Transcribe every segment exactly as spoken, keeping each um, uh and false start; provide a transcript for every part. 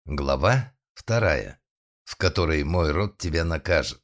Глава вторая, в которой мой род тебя накажет.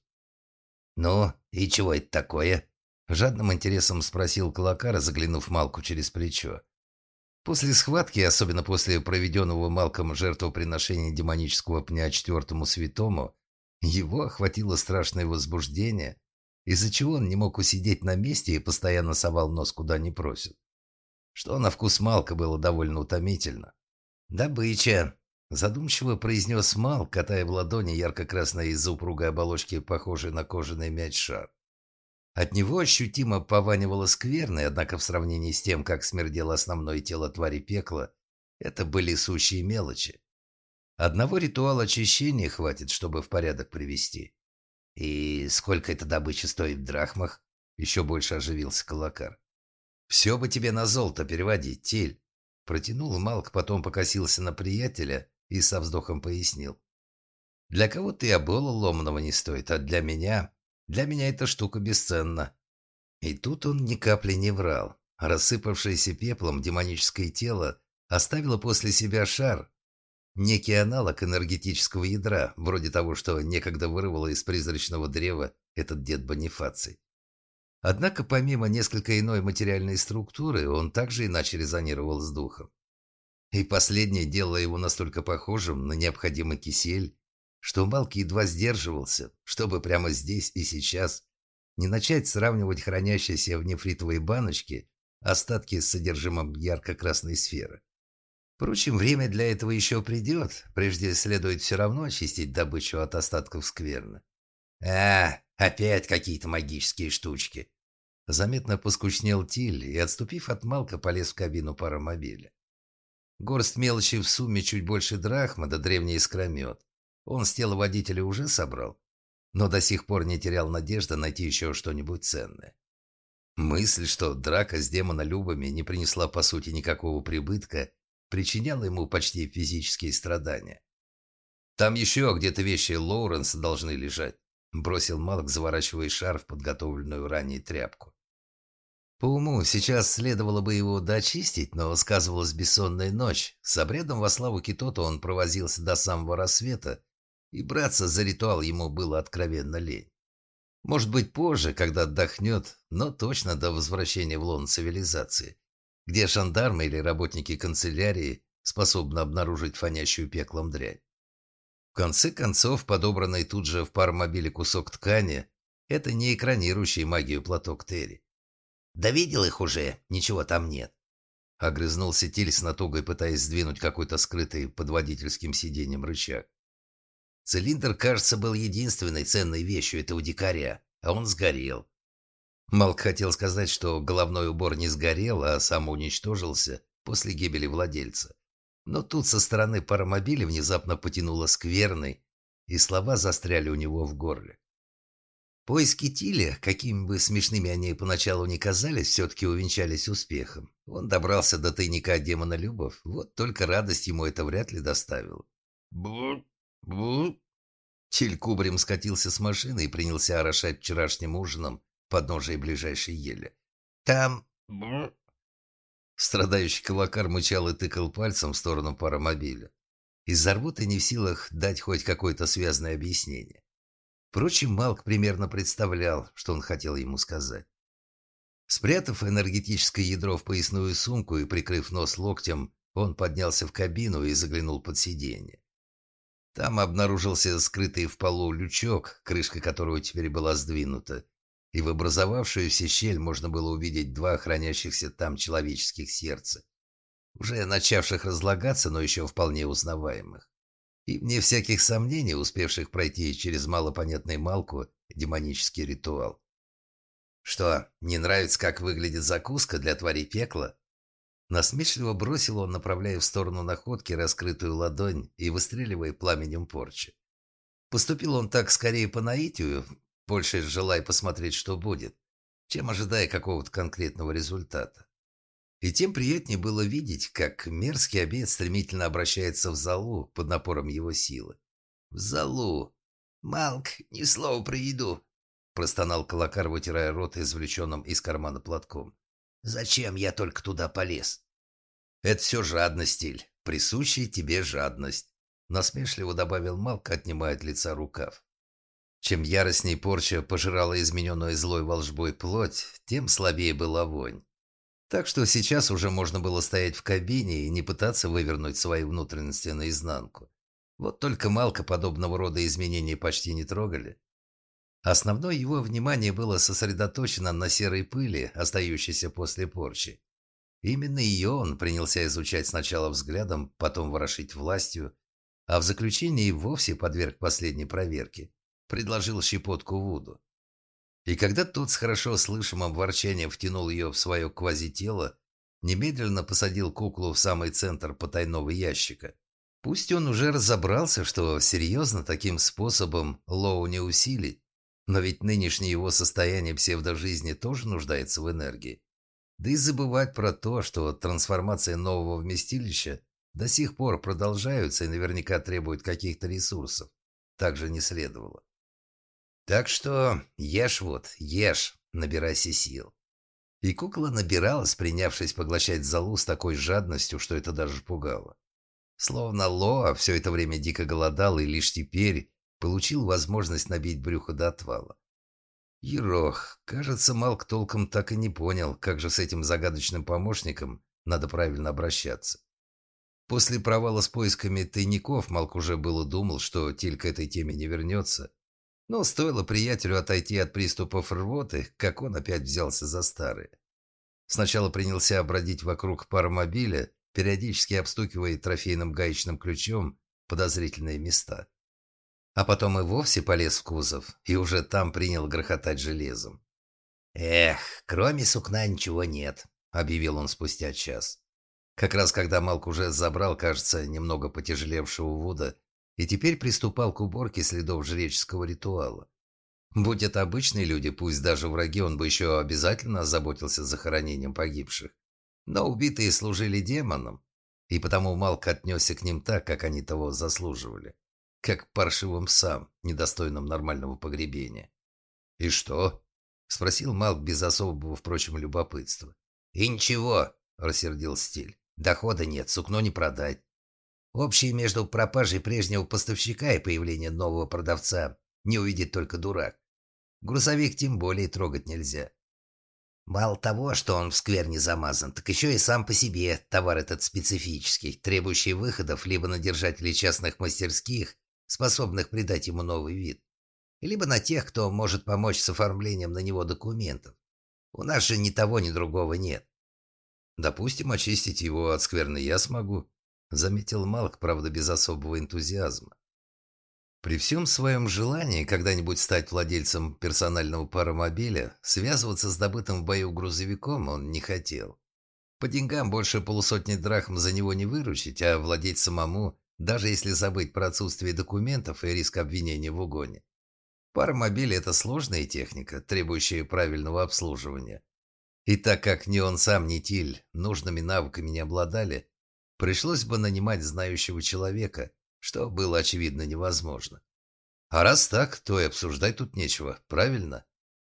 «Ну, и чего это такое?» Жадным интересом спросил Клакара, заглянув Малку через плечо. После схватки, особенно после проведенного Малком жертвоприношения демонического пня четвертому святому, его охватило страшное возбуждение, из-за чего он не мог усидеть на месте и постоянно совал нос куда не просят. Что на вкус Малка было довольно утомительно. «Добыча!» — задумчиво произнес Мал, катая в ладони ярко-красной из-за упругой оболочки, похожий на кожаный мяч, шар. От него ощутимо пованивало скверной, однако в сравнении с тем, как смердело основное тело твари пекла, это были сущие мелочи. Одного ритуала очищения хватит, чтобы в порядок привести. «И сколько эта добыча стоит в драхмах?» — еще больше оживился Калакар. «Все бы тебе на золото переводить, Тиль!» Протянул Малк, потом покосился на приятеля и со вздохом пояснил. «Для кого-то и обола ломаного не стоит, а для меня... Для меня эта штука бесценна». И тут он ни капли не врал. Рассыпавшееся пеплом демоническое тело оставило после себя шар, некий аналог энергетического ядра, вроде того, что некогда вырвало из призрачного древа этот дед Бонифаций. Однако, помимо несколько иной материальной структуры, он также иначе резонировал с духом. И последнее делало его настолько похожим на необходимый кисель, что Малки едва сдерживался, чтобы прямо здесь и сейчас не начать сравнивать хранящиеся в нефритовой баночке остатки с содержимым ярко-красной сферы. Впрочем, время для этого еще придет, прежде следует все равно очистить добычу от остатков скверны. «А, опять какие-то магические штучки!» Заметно поскучнел Тиль и, отступив от Малка, полез в кабину паромобиля. Горсть мелочи в сумме чуть больше драхма, да древний искромет. Он с тела водителя уже собрал, но до сих пор не терял надежды найти еще что-нибудь ценное. Мысль, что драка с демонолюбами не принесла по сути никакого прибытка, причиняла ему почти физические страдания. «Там еще где-то вещи Лоуренса должны лежать», — бросил Малк, заворачивая шар в подготовленную ранее тряпку. По уму сейчас следовало бы его дочистить, но сказывалась бессонная ночь. С обрядом во славу Китота он провозился до самого рассвета, и браться за ритуал ему было откровенно лень. Может быть, позже, когда отдохнет, но точно до возвращения в лон цивилизации, где жандармы или работники канцелярии способны обнаружить фонящую пеклом дрянь. В конце концов, подобранный тут же в паромобиле кусок ткани – это не экранирующий магию платок Терри. «Да видел их уже, ничего там нет», — огрызнулся Тиль с натугой, пытаясь сдвинуть какой-то скрытый под водительским сиденьем рычаг. Цилиндр, кажется, был единственной ценной вещью этого дикаря, а он сгорел. Малк хотел сказать, что головной убор не сгорел, а самоуничтожился после гибели владельца. Но тут со стороны паромобиля внезапно потянуло скверной, и слова застряли у него в горле. Поиски Тиля, какими бы смешными они поначалу ни казались, все-таки увенчались успехом. Он добрался до тайника демонолюбов, вот только радость ему это вряд ли доставило. Бу, бу. Тиль кубарем скатился с машины и принялся орошать вчерашним ужином подножие ближайшей ели. «Там...» бу. Страдающий Калакар мычал и тыкал пальцем в сторону паромобиля. Из-за рвоты не в силах дать хоть какое-то связное объяснение. Впрочем, Малк примерно представлял, что он хотел ему сказать. Спрятав энергетическое ядро в поясную сумку и прикрыв нос локтем, он поднялся в кабину и заглянул под сиденье. Там обнаружился скрытый в полу лючок, крышка которого теперь была сдвинута, и в образовавшуюся щель можно было увидеть два хранящихся там человеческих сердца, уже начавших разлагаться, но еще вполне узнаваемых. И, вне всяких сомнений, успевших пройти через малопонятный Малку демонический ритуал. «Что, не нравится, как выглядит закуска для тварей пекла?» Насмешливо бросил он, направляя в сторону находки раскрытую ладонь и выстреливая пламенем порчи. Поступил он так скорее по наитию, больше желая посмотреть, что будет, чем ожидая какого-то конкретного результата. И тем приятнее было видеть, как мерзкий обед стремительно обращается в золу под напором его силы. В золу. «Малк, ни слова про еду», — простонал Калакар, вытирая рот извлеченным из кармана платком. «Зачем я только туда полез?» «Это все жадность, Тиль, присущая тебе жадность». насмешливо добавил Малк, отнимая от лица рукав. Чем яростней порча пожирала измененную злой волшбой плоть, тем слабее была вонь. Так что сейчас уже можно было стоять в кабине и не пытаться вывернуть свои внутренности наизнанку. Вот только Малка подобного рода изменения почти не трогали. Основное его внимание было сосредоточено на серой пыли, остающейся после порчи. Именно ее он принялся изучать сначала взглядом, потом ворошить властью, а в заключении и вовсе подверг последней проверке. Предложил щепотку Вуду. И когда тот с хорошо слышимым ворчанием втянул ее в свое квазитело, немедленно посадил куклу в самый центр потайного ящика. Пусть он уже разобрался, что серьезно таким способом Лоу не усилить, но ведь нынешнее его состояние псевдожизни тоже нуждается в энергии. Да и забывать про то, что трансформация нового вместилища до сих пор продолжаются и наверняка требуют каких-то ресурсов, также не следовало. Так что ешь вот, ешь, набирайся сил. И кукла набиралась, принявшись поглощать золу с такой жадностью, что это даже пугало. Словно Лоа все это время дико голодал и лишь теперь получил возможность набить брюхо до отвала. Ерох, кажется, Малк толком так и не понял, как же с этим загадочным помощником надо правильно обращаться. После провала с поисками тайников Малк уже было думал, что Тиль к этой теме не вернется. Но стоило приятелю отойти от приступов рвоты, как он опять взялся за старые. Сначала принялся бродить вокруг паромобиля, периодически обстукивая трофейным гаечным ключом подозрительные места. А потом и вовсе полез в кузов, и уже там принял грохотать железом. «Эх, кроме сукна ничего нет», — объявил он спустя час. Как раз когда Малк уже забрал, кажется, немного потяжелевшего Вуда, и теперь приступал к уборке следов жреческого ритуала. Будь это обычные люди, пусть даже враги, он бы еще обязательно озаботился захоронением погибших. Но убитые служили демонам, и потому Малк отнесся к ним так, как они того заслуживали. Как к паршивым псам, недостойным нормального погребения. «И что?» — спросил Малк без особого, впрочем, любопытства. «И ничего», — рассердил Стиль. «Дохода нет, сукно не продать. Общее между пропажей прежнего поставщика и появлением нового продавца не увидит только дурак. Грузовик тем более трогать нельзя. Мало того, что он в скверне замазан, так еще и сам по себе товар этот специфический, требующий выходов либо на держателей частных мастерских, способных придать ему новый вид, либо на тех, кто может помочь с оформлением на него документов. У нас же ни того, ни другого нет. Допустим, очистить его от скверны я смогу, заметил Малк, правда, без особого энтузиазма. При всем своем желании когда-нибудь стать владельцем персонального паромобиля, связываться с добытым в бою грузовиком он не хотел. По деньгам больше полусотни драхм за него не выручить, а владеть самому, даже если забыть про отсутствие документов и риск обвинения в угоне. Паромобиль – это сложная техника, требующая правильного обслуживания. И так как ни он сам, ни Тиль нужными навыками не обладали, пришлось бы нанимать знающего человека, что было, очевидно, невозможно. А раз так, то и обсуждать тут нечего, правильно?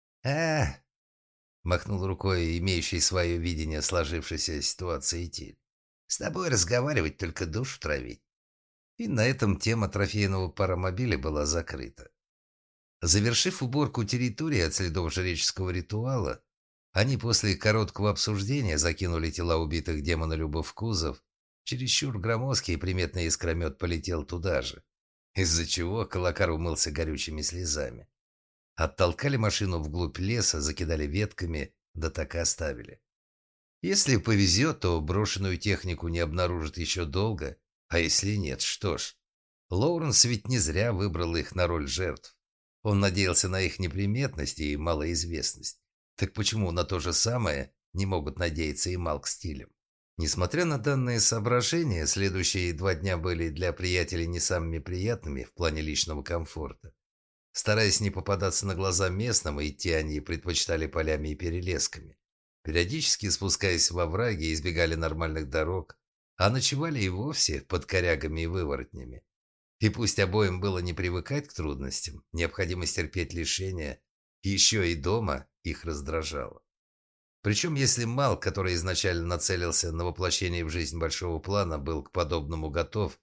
а махнул рукой имеющий свое видение сложившейся ситуации Тиль. «С тобой разговаривать, только душу травить». И на этом тема трофейного паромобиля была закрыта. Завершив уборку территории от следов жреческого ритуала, они после короткого обсуждения закинули тела убитых демонолюбов в кузов. Чересчур громоздкий и приметный искромет полетел туда же, из-за чего Колокар умылся горючими слезами. Оттолкали машину вглубь леса, закидали ветками, да так и оставили. Если повезет, то брошенную технику не обнаружат еще долго, а если нет, что ж. Лоуренс ведь не зря выбрал их на роль жертв. Он надеялся на их неприметность и малоизвестность. Так почему на то же самое не могут надеяться и Малк с Тилем? Несмотря на данные соображения, следующие два дня были для приятелей не самыми приятными в плане личного комфорта. Стараясь не попадаться на глаза местным, идти они предпочитали полями и перелесками. Периодически спускаясь во враги, избегали нормальных дорог, а ночевали и вовсе под корягами и выворотнями. И пусть обоим было не привыкать к трудностям, необходимость терпеть лишения, еще и дома их раздражало. Причем, если Малк, который изначально нацелился на воплощение в жизнь большого плана, был к подобному готов,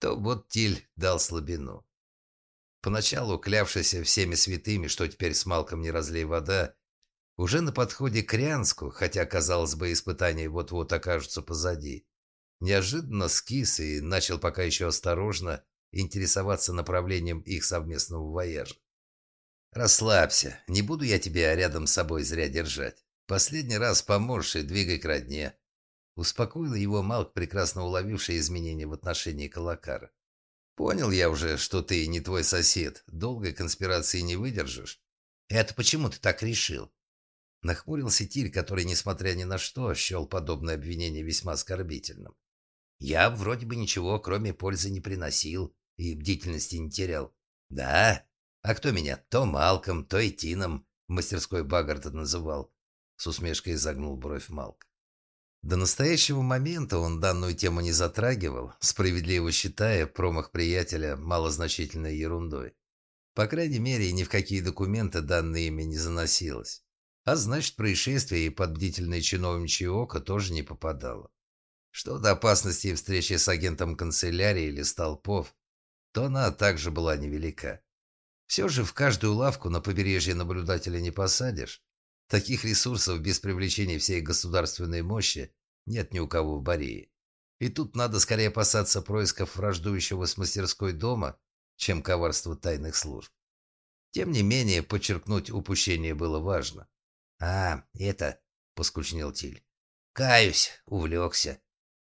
то вот Тиль дал слабину. Поначалу клявшийся всеми святыми, что теперь с Малком не разлей вода, уже на подходе к Рянску, хотя, казалось бы, испытания вот-вот окажутся позади, неожиданно скис и начал пока еще осторожно интересоваться направлением их совместного вояжа. «Расслабься, не буду я тебя рядом с собой зря держать. Последний раз поможешь и двигай к родне». Успокоил его Малк, прекрасно уловивший изменения в отношении Калакара. «Понял я уже, что ты не твой сосед. Долгой конспирации не выдержишь». «Это почему ты так решил?» Нахмурился Тиль, который, несмотря ни на что, счел подобное обвинение весьма оскорбительным. «Я вроде бы ничего, кроме пользы, не приносил и бдительности не терял». «Да? А кто меня то Малком, то и Тином в мастерской Баггарта называл?» С усмешкой изогнул бровь Малк. До настоящего момента он данную тему не затрагивал, справедливо считая промах приятеля малозначительной ерундой. По крайней мере, ни в какие документы данное имя не заносилось. А значит, происшествие и под бдительное чиновничье око тоже не попадало. Что до опасности встречи с агентом канцелярии или столпов, то она также была невелика. Все же в каждую лавку на побережье наблюдателя не посадишь. Таких ресурсов без привлечения всей государственной мощи нет ни у кого в Борее. И тут надо скорее опасаться происков враждующего с мастерской дома, чем коварства тайных служб. Тем не менее, подчеркнуть упущение было важно. «А, это...» — поскучнел Тиль. «Каюсь, увлекся».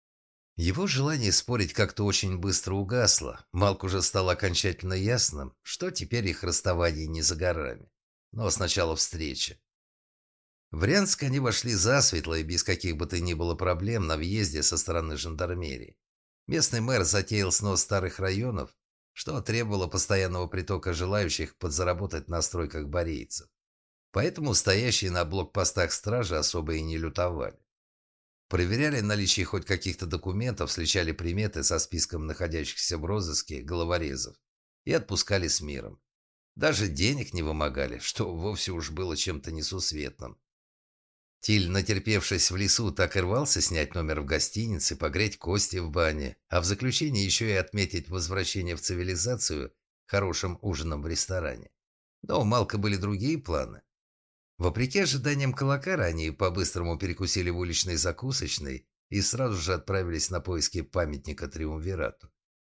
Его желание спорить как-то очень быстро угасло. Малк уже стало окончательно ясным, что теперь их расставание не за горами. Но сначала встреча. В Рянск они вошли засветло и без каких бы то ни было проблем на въезде со стороны жандармерии. Местный мэр затеял снос старых районов, что требовало постоянного притока желающих подзаработать на стройках борейцев. Поэтому стоящие на блокпостах стражи особо и не лютовали. Проверяли наличие хоть каких-то документов, сличали приметы со списком находящихся в розыске головорезов и отпускали с миром. Даже денег не вымогали, что вовсе уж было чем-то несусветным. Тиль, натерпевшись в лесу, так и рвался снять номер в гостинице, погреть кости в бане, а в заключение еще и отметить возвращение в цивилизацию хорошим ужином в ресторане. Но у Малка были другие планы. Вопреки ожиданиям Калакара, они по-быстрому перекусили в уличной закусочной и сразу же отправились на поиски памятника Триумвирату.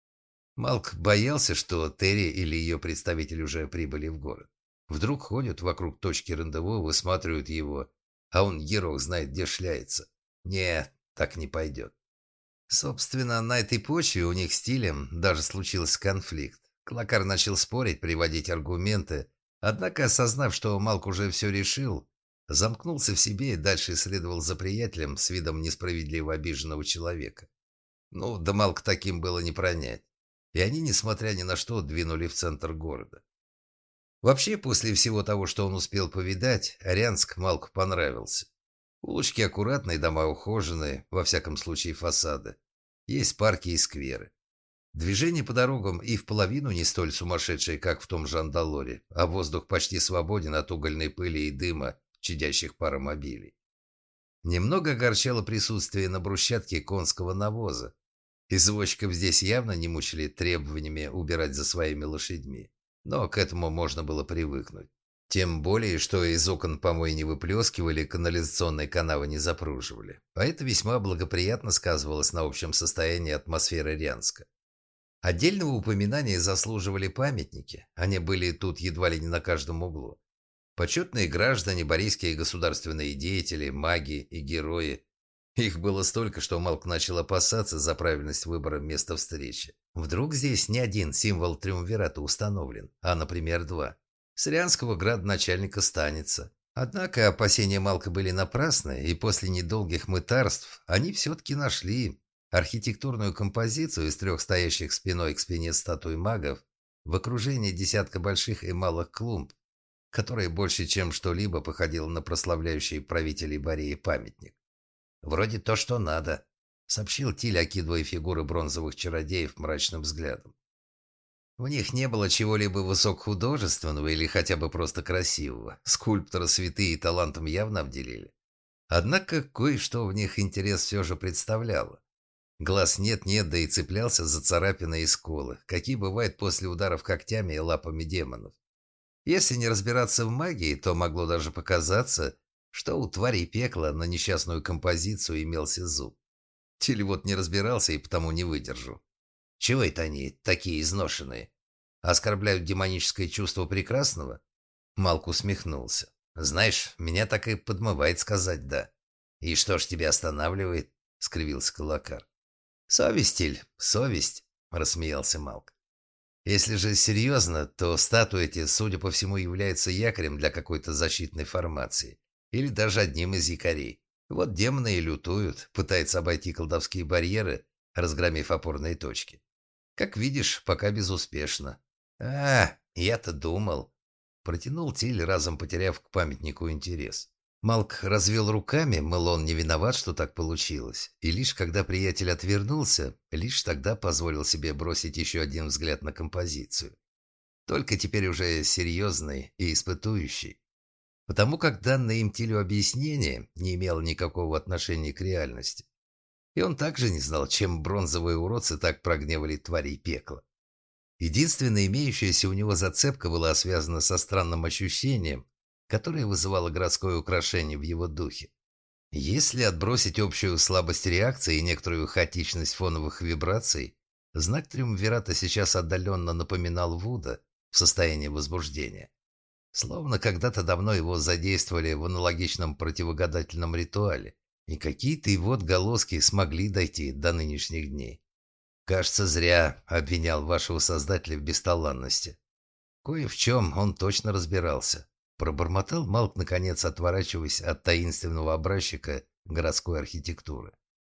Малк боялся, что Терри или ее представитель уже прибыли в город. Вдруг ходят вокруг точки рандеву, высматривают его, а он, Герох, знает, где шляется. Нет, так не пойдет. Собственно, на этой почве у них с Тилем даже случился конфликт. Калакар начал спорить, приводить аргументы, однако, осознав, что Малк уже все решил, замкнулся в себе и дальше следовал за приятелем с видом несправедливо обиженного человека. Ну, да Малк таким было не пронять. И они, несмотря ни на что, двинули в центр города. Вообще, после всего того, что он успел повидать, Рянск Малку понравился. Улочки аккуратные, дома ухоженные, во всяком случае фасады. Есть парки и скверы. Движение по дорогам и в половину не столь сумасшедшее, как в том же Андалоре, а воздух почти свободен от угольной пыли и дыма, чадящих паромобилей. Немного огорчало присутствие на брусчатке конского навоза. Извозчиков здесь явно не мучили требованиями убирать за своими лошадьми, но к этому можно было привыкнуть. Тем более, что из окон помой не выплескивали, канализационные канавы не запруживали, а это весьма благоприятно сказывалось на общем состоянии атмосферы Рянска. Отдельного упоминания заслуживали памятники, они были тут едва ли не на каждом углу. Почетные граждане, борейские государственные деятели, маги и герои. Их было столько, что Малк начал опасаться за правильность выбора места встречи. Вдруг здесь не один символ Триумвирата установлен, а, например, два. С Рянского градоначальника станется. Однако опасения Малка были напрасны, и после недолгих мытарств они все-таки нашли архитектурную композицию из трех стоящих спиной к спине статуй магов в окружении десятка больших и малых клумб, которые больше чем что-либо походило на прославляющий правителей Бореи памятник. «Вроде то, что надо», — сообщил Тиль, окидывая фигуры бронзовых чародеев мрачным взглядом. В них не было чего-либо высокохудожественного или хотя бы просто красивого. Скульптора святые талантом явно обделили. Однако кое-что в них интерес все же представляло. Глаз нет-нет, да и цеплялся за царапины и сколы, какие бывают после ударов когтями и лапами демонов. Если не разбираться в магии, то могло даже показаться, что у тварей пекла на несчастную композицию имелся зуб. Тиль вот не разбирался и потому не выдержу. Чего это они такие изношенные? Оскорбляют демоническое чувство прекрасного? Малк усмехнулся. Знаешь, меня так и подмывает сказать «да». И что ж тебя останавливает? Скривился Калакар. Совесть, Тиль, совесть, рассмеялся Малк. Если же серьезно, то статуи эти, судя по всему, являются якорем для какой-то защитной формации. Или даже одним из якорей. Вот демоны и лютуют, пытаются обойти колдовские барьеры, разгромив опорные точки. Как видишь, пока безуспешно. А, я-то думал. Протянул Тиль, разом потеряв к памятнику интерес. Малк развел руками, мол, он не виноват, что так получилось. И лишь когда приятель отвернулся, лишь тогда позволил себе бросить еще один взгляд на композицию. Только теперь уже серьезный и испытующий. Потому как данное им Тилю объяснение не имело никакого отношения к реальности. И он также не знал, чем бронзовые уродцы так прогневали тварей пекла. Единственная имеющаяся у него зацепка была связана со странным ощущением, которое вызывало городское украшение в его духе. Если отбросить общую слабость реакции и некоторую хаотичность фоновых вибраций, знак Триумвирата сейчас отдаленно напоминал Вуда в состоянии возбуждения. Словно когда-то давно его задействовали в аналогичном противогадательном ритуале, и какие-то его отголоски смогли дойти до нынешних дней. Кажется, зря обвинял вашего создателя в бесталанности. Кое в чем он точно разбирался. Пробормотал Малк, наконец, отворачиваясь от таинственного образчика городской архитектуры.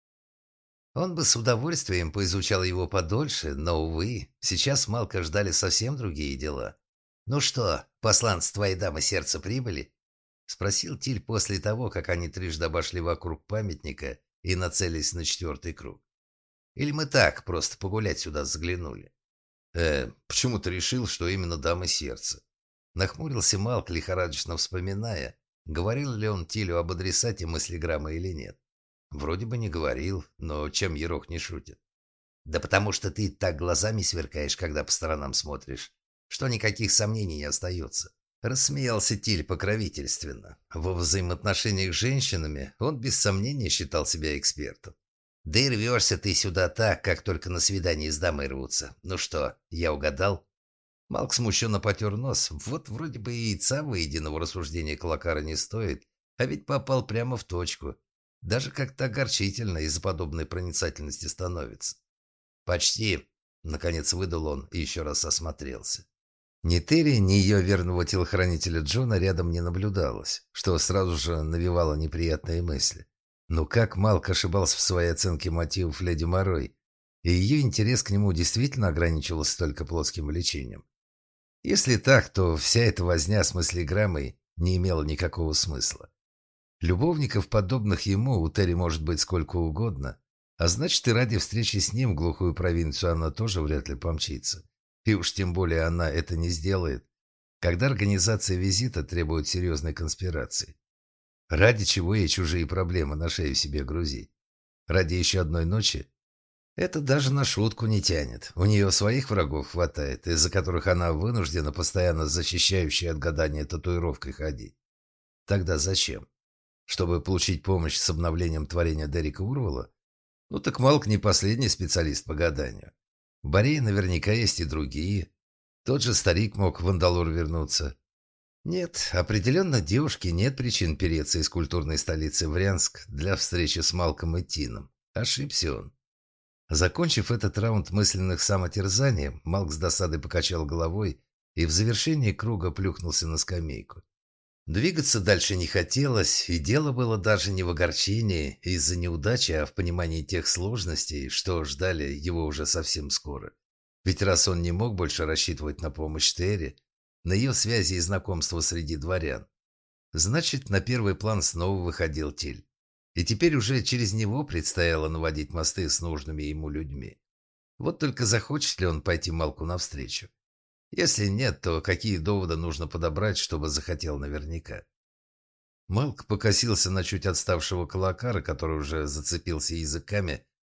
Он бы с удовольствием поизучал его подольше, но, увы, сейчас Малка ждали совсем другие дела. «Ну что, посланцы твоей дамы сердца прибыли?» — спросил Тиль после того, как они трижды обошли вокруг памятника и нацелились на четвертый круг. «Или мы так, просто погулять сюда заглянули?» «Э, почему ты решил, что именно дамы сердца?» Нахмурился Малк, лихорадочно вспоминая, говорил ли он Тилю об адресате мыслеграммы или нет. Вроде бы не говорил, но чем Ерох не шутит? «Да потому что ты так глазами сверкаешь, когда по сторонам смотришь, что никаких сомнений не остается». Рассмеялся Тиль покровительственно. Во взаимоотношениях с женщинами он без сомнения считал себя экспертом. «Да и рвешься ты сюда так, как только на свидание с дамой рвутся. Ну что, я угадал?» Малк смущенно потер нос. Вот вроде бы и яйца выеденного рассуждения Клакара не стоит, а ведь попал прямо в точку. Даже как-то огорчительно из-за подобной проницательности становится. «Почти», — наконец выдал он и еще раз осмотрелся. Ни Терри, ни ее верного телохранителя Джона рядом не наблюдалось, что сразу же навевало неприятные мысли. Но как Малк ошибался в своей оценке мотивов леди Морой, и ее интерес к нему действительно ограничивался только плоским влечением. Если так, то вся эта возня с мыслеграммой не имела никакого смысла. Любовников, подобных ему, у Терри может быть сколько угодно, а значит и ради встречи с ним в глухую провинцию она тоже вряд ли помчится. И уж тем более она это не сделает, когда организация визита требует серьезной конспирации. Ради чего ей чужие проблемы на шею себе грузить? Ради еще одной ночи? Это даже на шутку не тянет. У нее своих врагов хватает, из-за которых она вынуждена постоянно защищающей от гадания татуировкой ходить. Тогда зачем? Чтобы получить помощь с обновлением творения Дерека Урвала? Ну так Малк не последний специалист по гаданию. В Борее наверняка есть и другие. Тот же старик мог в Андалор вернуться. Нет, определенно девушке нет причин переться из культурной столицы в Рянск для встречи с Малком и Тином. Ошибся он. Закончив этот раунд мысленных самотерзаний, Малк с досадой покачал головой и в завершении круга плюхнулся на скамейку. Двигаться дальше не хотелось, и дело было даже не в огорчении из-за неудачи, а в понимании тех сложностей, что ждали его уже совсем скоро. Ведь раз он не мог больше рассчитывать на помощь Терри, на ее связи и знакомства среди дворян, значит, на первый план снова выходил Тиль. И теперь уже через него предстояло наводить мосты с нужными ему людьми. Вот только захочет ли он пойти Малку навстречу? Если нет, то какие доводы нужно подобрать, чтобы захотел наверняка? Малк покосился на чуть отставшего Калакара, который уже зацепился языками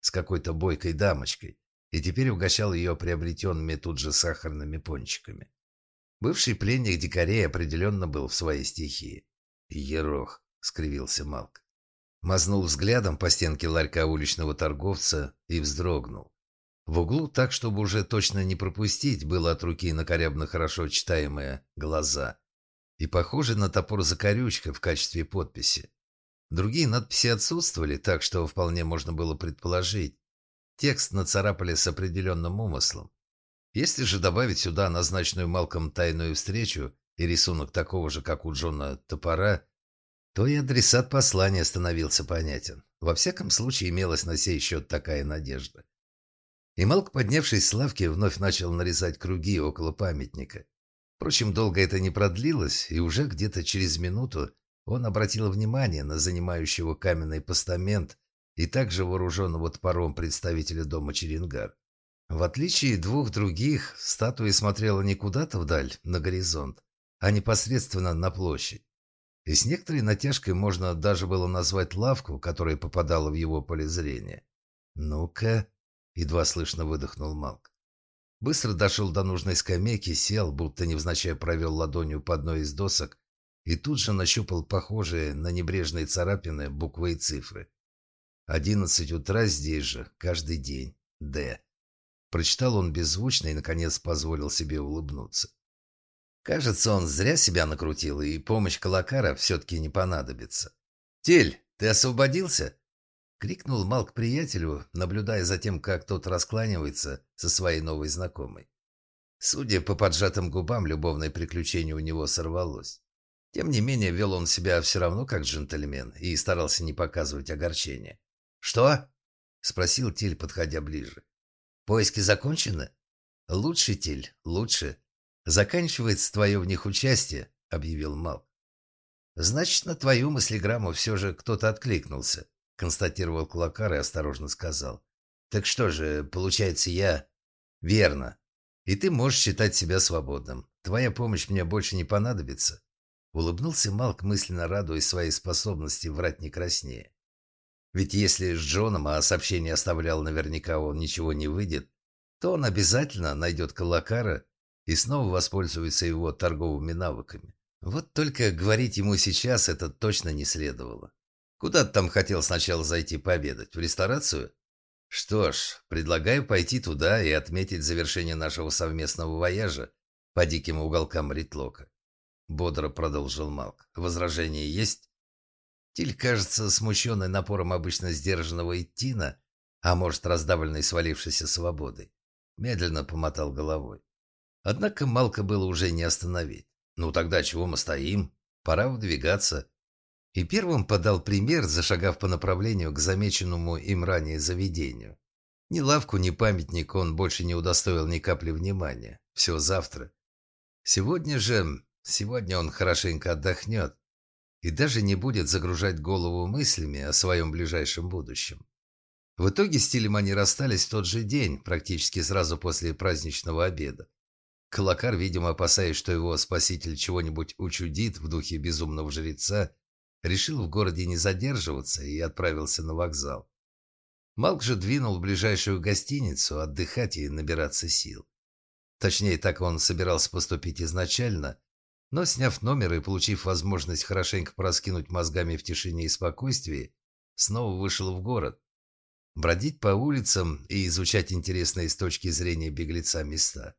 с какой-то бойкой дамочкой и теперь угощал ее приобретенными тут же сахарными пончиками. Бывший пленник дикарей определенно был в своей стихии. «Ерох», — скривился Малк. Мазнул взглядом по стенке ларька уличного торговца и вздрогнул. В углу, так чтобы уже точно не пропустить, было от руки накорябно хорошо читаемые «глаза» и похоже на топор-закорючка в качестве подписи. Другие надписи отсутствовали, так что вполне можно было предположить. Текст нацарапали с определенным умыслом. Если же добавить сюда назначенную Малком тайную встречу и рисунок такого же, как у Джона, топора, то и адресат послания становился понятен. Во всяком случае, имелась на сей счет такая надежда. И Малк, поднявшись с лавки, вновь начал нарезать круги около памятника. Впрочем, долго это не продлилось, и уже где-то через минуту он обратил внимание на занимающего каменный постамент и также вооруженного топором представителя дома Черенгар. В отличие двух других, статуя смотрела не куда-то вдаль, на горизонт, а непосредственно на площадь. И с некоторой натяжкой можно даже было назвать лавку, которая попадала в его поле зрения. «Ну-ка», — едва слышно выдохнул Малк. Быстро дошел до нужной скамейки, сел, будто невзначай провел ладонью по одной из досок и тут же нащупал похожие на небрежные царапины буквы и цифры. «Одиннадцать утра здесь же, каждый день. Д». Прочитал он беззвучно и, наконец, позволил себе улыбнуться. Кажется, он зря себя накрутил, и помощь Калакара все-таки не понадобится. «Тель, ты освободился?» — крикнул Малк приятелю, наблюдая за тем, как тот раскланивается со своей новой знакомой. Судя по поджатым губам, любовное приключение у него сорвалось. Тем не менее, вел он себя все равно как джентльмен и старался не показывать огорчения. «Что?» — спросил Тель, подходя ближе. «Поиски закончены?» «Лучше, Тель, лучше. Заканчивается твое в них участие», — объявил Малк. «Значит, на твою мыслеграмму все же кто-то откликнулся», — констатировал Клакар и осторожно сказал. «Так что же, получается, я...» «Верно. И ты можешь считать себя свободным. Твоя помощь мне больше не понадобится». Улыбнулся Малк, мысленно радуясь своей способности врать не краснее. Ведь если с Джоном, а сообщение оставлял наверняка, он ничего не выйдет, то он обязательно найдет Калакара и снова воспользуется его торговыми навыками. Вот только говорить ему сейчас это точно не следовало. Куда ты там хотел сначала зайти пообедать? В ресторацию? Что ж, предлагаю пойти туда и отметить завершение нашего совместного вояжа по диким уголкам Ритлока. Бодро продолжил Малк. Возражения есть? Тиль, кажется, смущенный напором обычно сдержанного Иттина, а может, раздавленный свалившейся свободой, медленно помотал головой. Однако Малка было уже не остановить. «Ну тогда чего мы стоим? Пора выдвигаться». И первым подал пример, зашагав по направлению к замеченному им ранее заведению. Ни лавку, ни памятник он больше не удостоил ни капли внимания. Все завтра. Сегодня же... Сегодня он хорошенько отдохнет и даже не будет загружать голову мыслями о своем ближайшем будущем. В итоге с Тилем они расстались в тот же день, практически сразу после праздничного обеда. Калакар, видимо, опасаясь, что его спаситель чего-нибудь учудит в духе безумного жреца, решил в городе не задерживаться и отправился на вокзал. Малк же двинул в ближайшую гостиницу отдыхать и набираться сил. Точнее, так он собирался поступить изначально, но, сняв номер и получив возможность хорошенько пораскинуть мозгами в тишине и спокойствии, снова вышел в город. Бродить по улицам и изучать интересные с точки зрения беглеца места.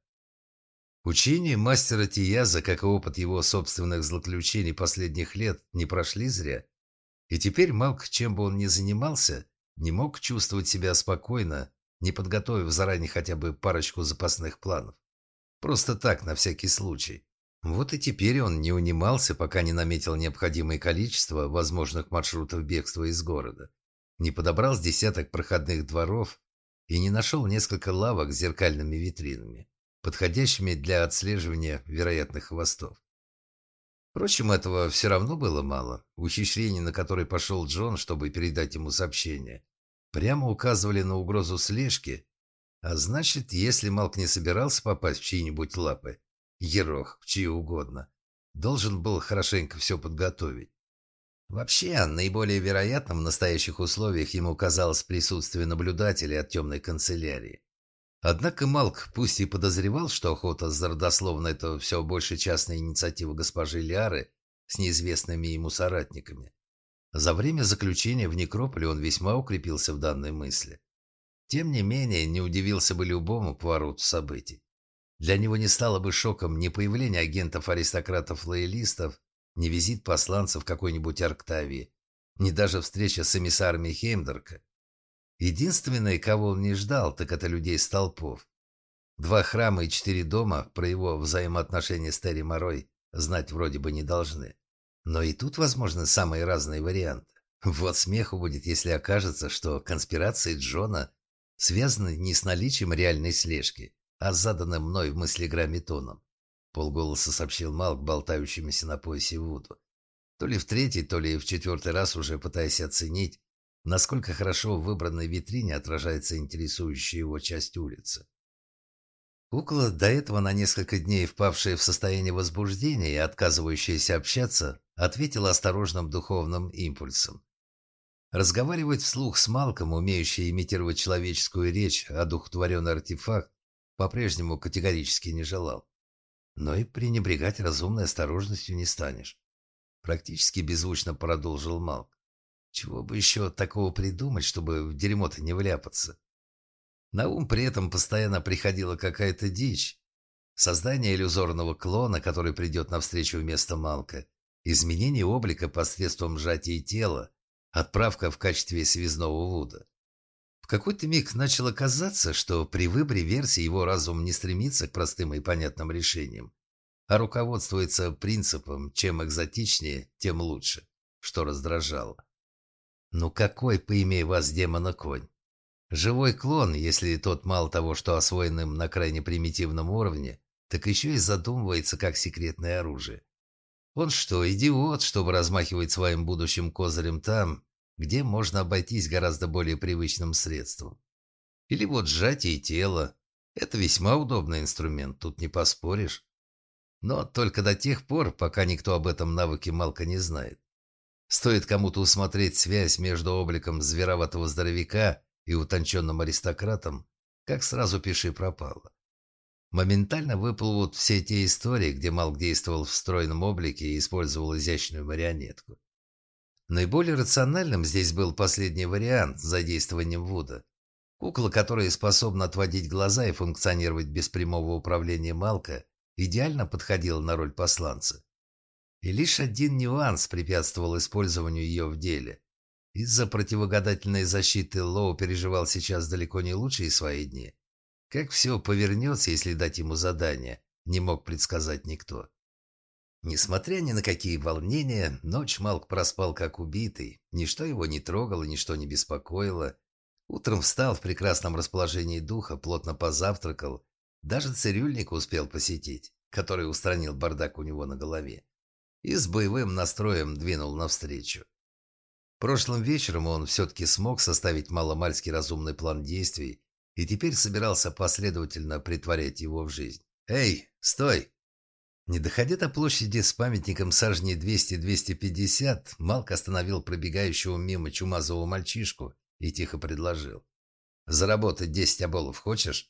Учения мастера Тияза, как и опыт его собственных злоключений последних лет, не прошли зря. И теперь Малк, чем бы он ни занимался, не мог чувствовать себя спокойно, не подготовив заранее хотя бы парочку запасных планов. Просто так, на всякий случай. Вот и теперь он не унимался, пока не наметил необходимое количество возможных маршрутов бегства из города, не подобрал с десяток проходных дворов и не нашел несколько лавок с зеркальными витринами, подходящими для отслеживания вероятных хвостов. Впрочем, этого все равно было мало. Ухищрения, на которые пошел Джон, чтобы передать ему сообщение, прямо указывали на угрозу слежки, а значит, если Малк не собирался попасть в чьи-нибудь лапы, Ерох, в чьи угодно, должен был хорошенько все подготовить. Вообще, наиболее вероятным в настоящих условиях ему казалось присутствие наблюдателей от темной канцелярии. Однако Малк, пусть и подозревал, что охота за родословной – это все больше частная инициатива госпожи Лиары с неизвестными ему соратниками, за время заключения в некрополе он весьма укрепился в данной мысли. Тем не менее, не удивился бы любому повороту событий. Для него не стало бы шоком ни появление агентов-аристократов-лоялистов, ни визит посланцев какой-нибудь Арктавии, ни даже встреча с эмиссарами Хеймдерка. Единственное, кого он не ждал, так это людей столпов. Два храма и четыре дома про его взаимоотношения с Терри Морой знать вроде бы не должны. Но и тут возможны самые разные варианты. Вот смеху будет, если окажется, что конспирации Джона связаны не с наличием реальной слежки, а с заданным мной в мыслеграмме тоном. Полголоса сообщил Малк, болтающимся на поясе Вуду. То ли в третий, то ли в четвертый раз уже пытаясь оценить, насколько хорошо в выбранной витрине отражается интересующая его часть улицы. Кукла, до этого на несколько дней впавшая в состояние возбуждения и отказывающаяся общаться, ответила осторожным духовным импульсом. Разговаривать вслух с Малком, умеющий имитировать человеческую речь, одухотворенный артефакт, по-прежнему категорически не желал. Но и пренебрегать разумной осторожностью не станешь. Практически беззвучно продолжил Малк. Чего бы еще такого придумать, чтобы в дерьмо-то не вляпаться? На ум при этом постоянно приходила какая-то дичь. Создание иллюзорного клона, который придет навстречу вместо Малка, изменение облика посредством сжатия тела, отправка в качестве связного Вуда. В какой-то миг начало казаться, что при выборе версии его разум не стремится к простым и понятным решениям, а руководствуется принципом «чем экзотичнее, тем лучше», что раздражало. Ну какой, поимей вас, демона, конь? Живой клон, если тот мало того, что освоенным на крайне примитивном уровне, так еще и задумывается как секретное оружие. Он что, идиот, чтобы размахивать своим будущим козырем там, где можно обойтись гораздо более привычным средством? Или вот сжатие тела. Это весьма удобный инструмент, тут не поспоришь. Но только до тех пор, пока никто об этом навыке Малка не знает. Стоит кому-то усмотреть связь между обликом звероватого здоровяка и утонченным аристократом, как сразу пиши пропало. Моментально выплывут все те истории, где Малк действовал в стройном облике и использовал изящную марионетку. Наиболее рациональным здесь был последний вариант с задействованием Вуда. Кукла, которая способна отводить глаза и функционировать без прямого управления Малка, идеально подходила на роль посланца. И лишь один нюанс препятствовал использованию ее в деле. Из-за противогадательной защиты Лоу переживал сейчас далеко не лучшие свои дни. Как все повернется, если дать ему задание, не мог предсказать никто. Несмотря ни на какие волнения, ночь Малк проспал как убитый. Ничто его не трогало, ничто не беспокоило. Утром встал в прекрасном расположении духа, плотно позавтракал. Даже цирюльника успел посетить, который устранил бардак у него на голове. И с боевым настроем двинул навстречу. Прошлым вечером он все-таки смог составить маломальски разумный план действий и теперь собирался последовательно притворять его в жизнь. «Эй, стой!» Не доходя до площади с памятником сажней двести-двести пятьдесят, Малк остановил пробегающего мимо чумазого мальчишку и тихо предложил. «Заработать десять оболов хочешь?»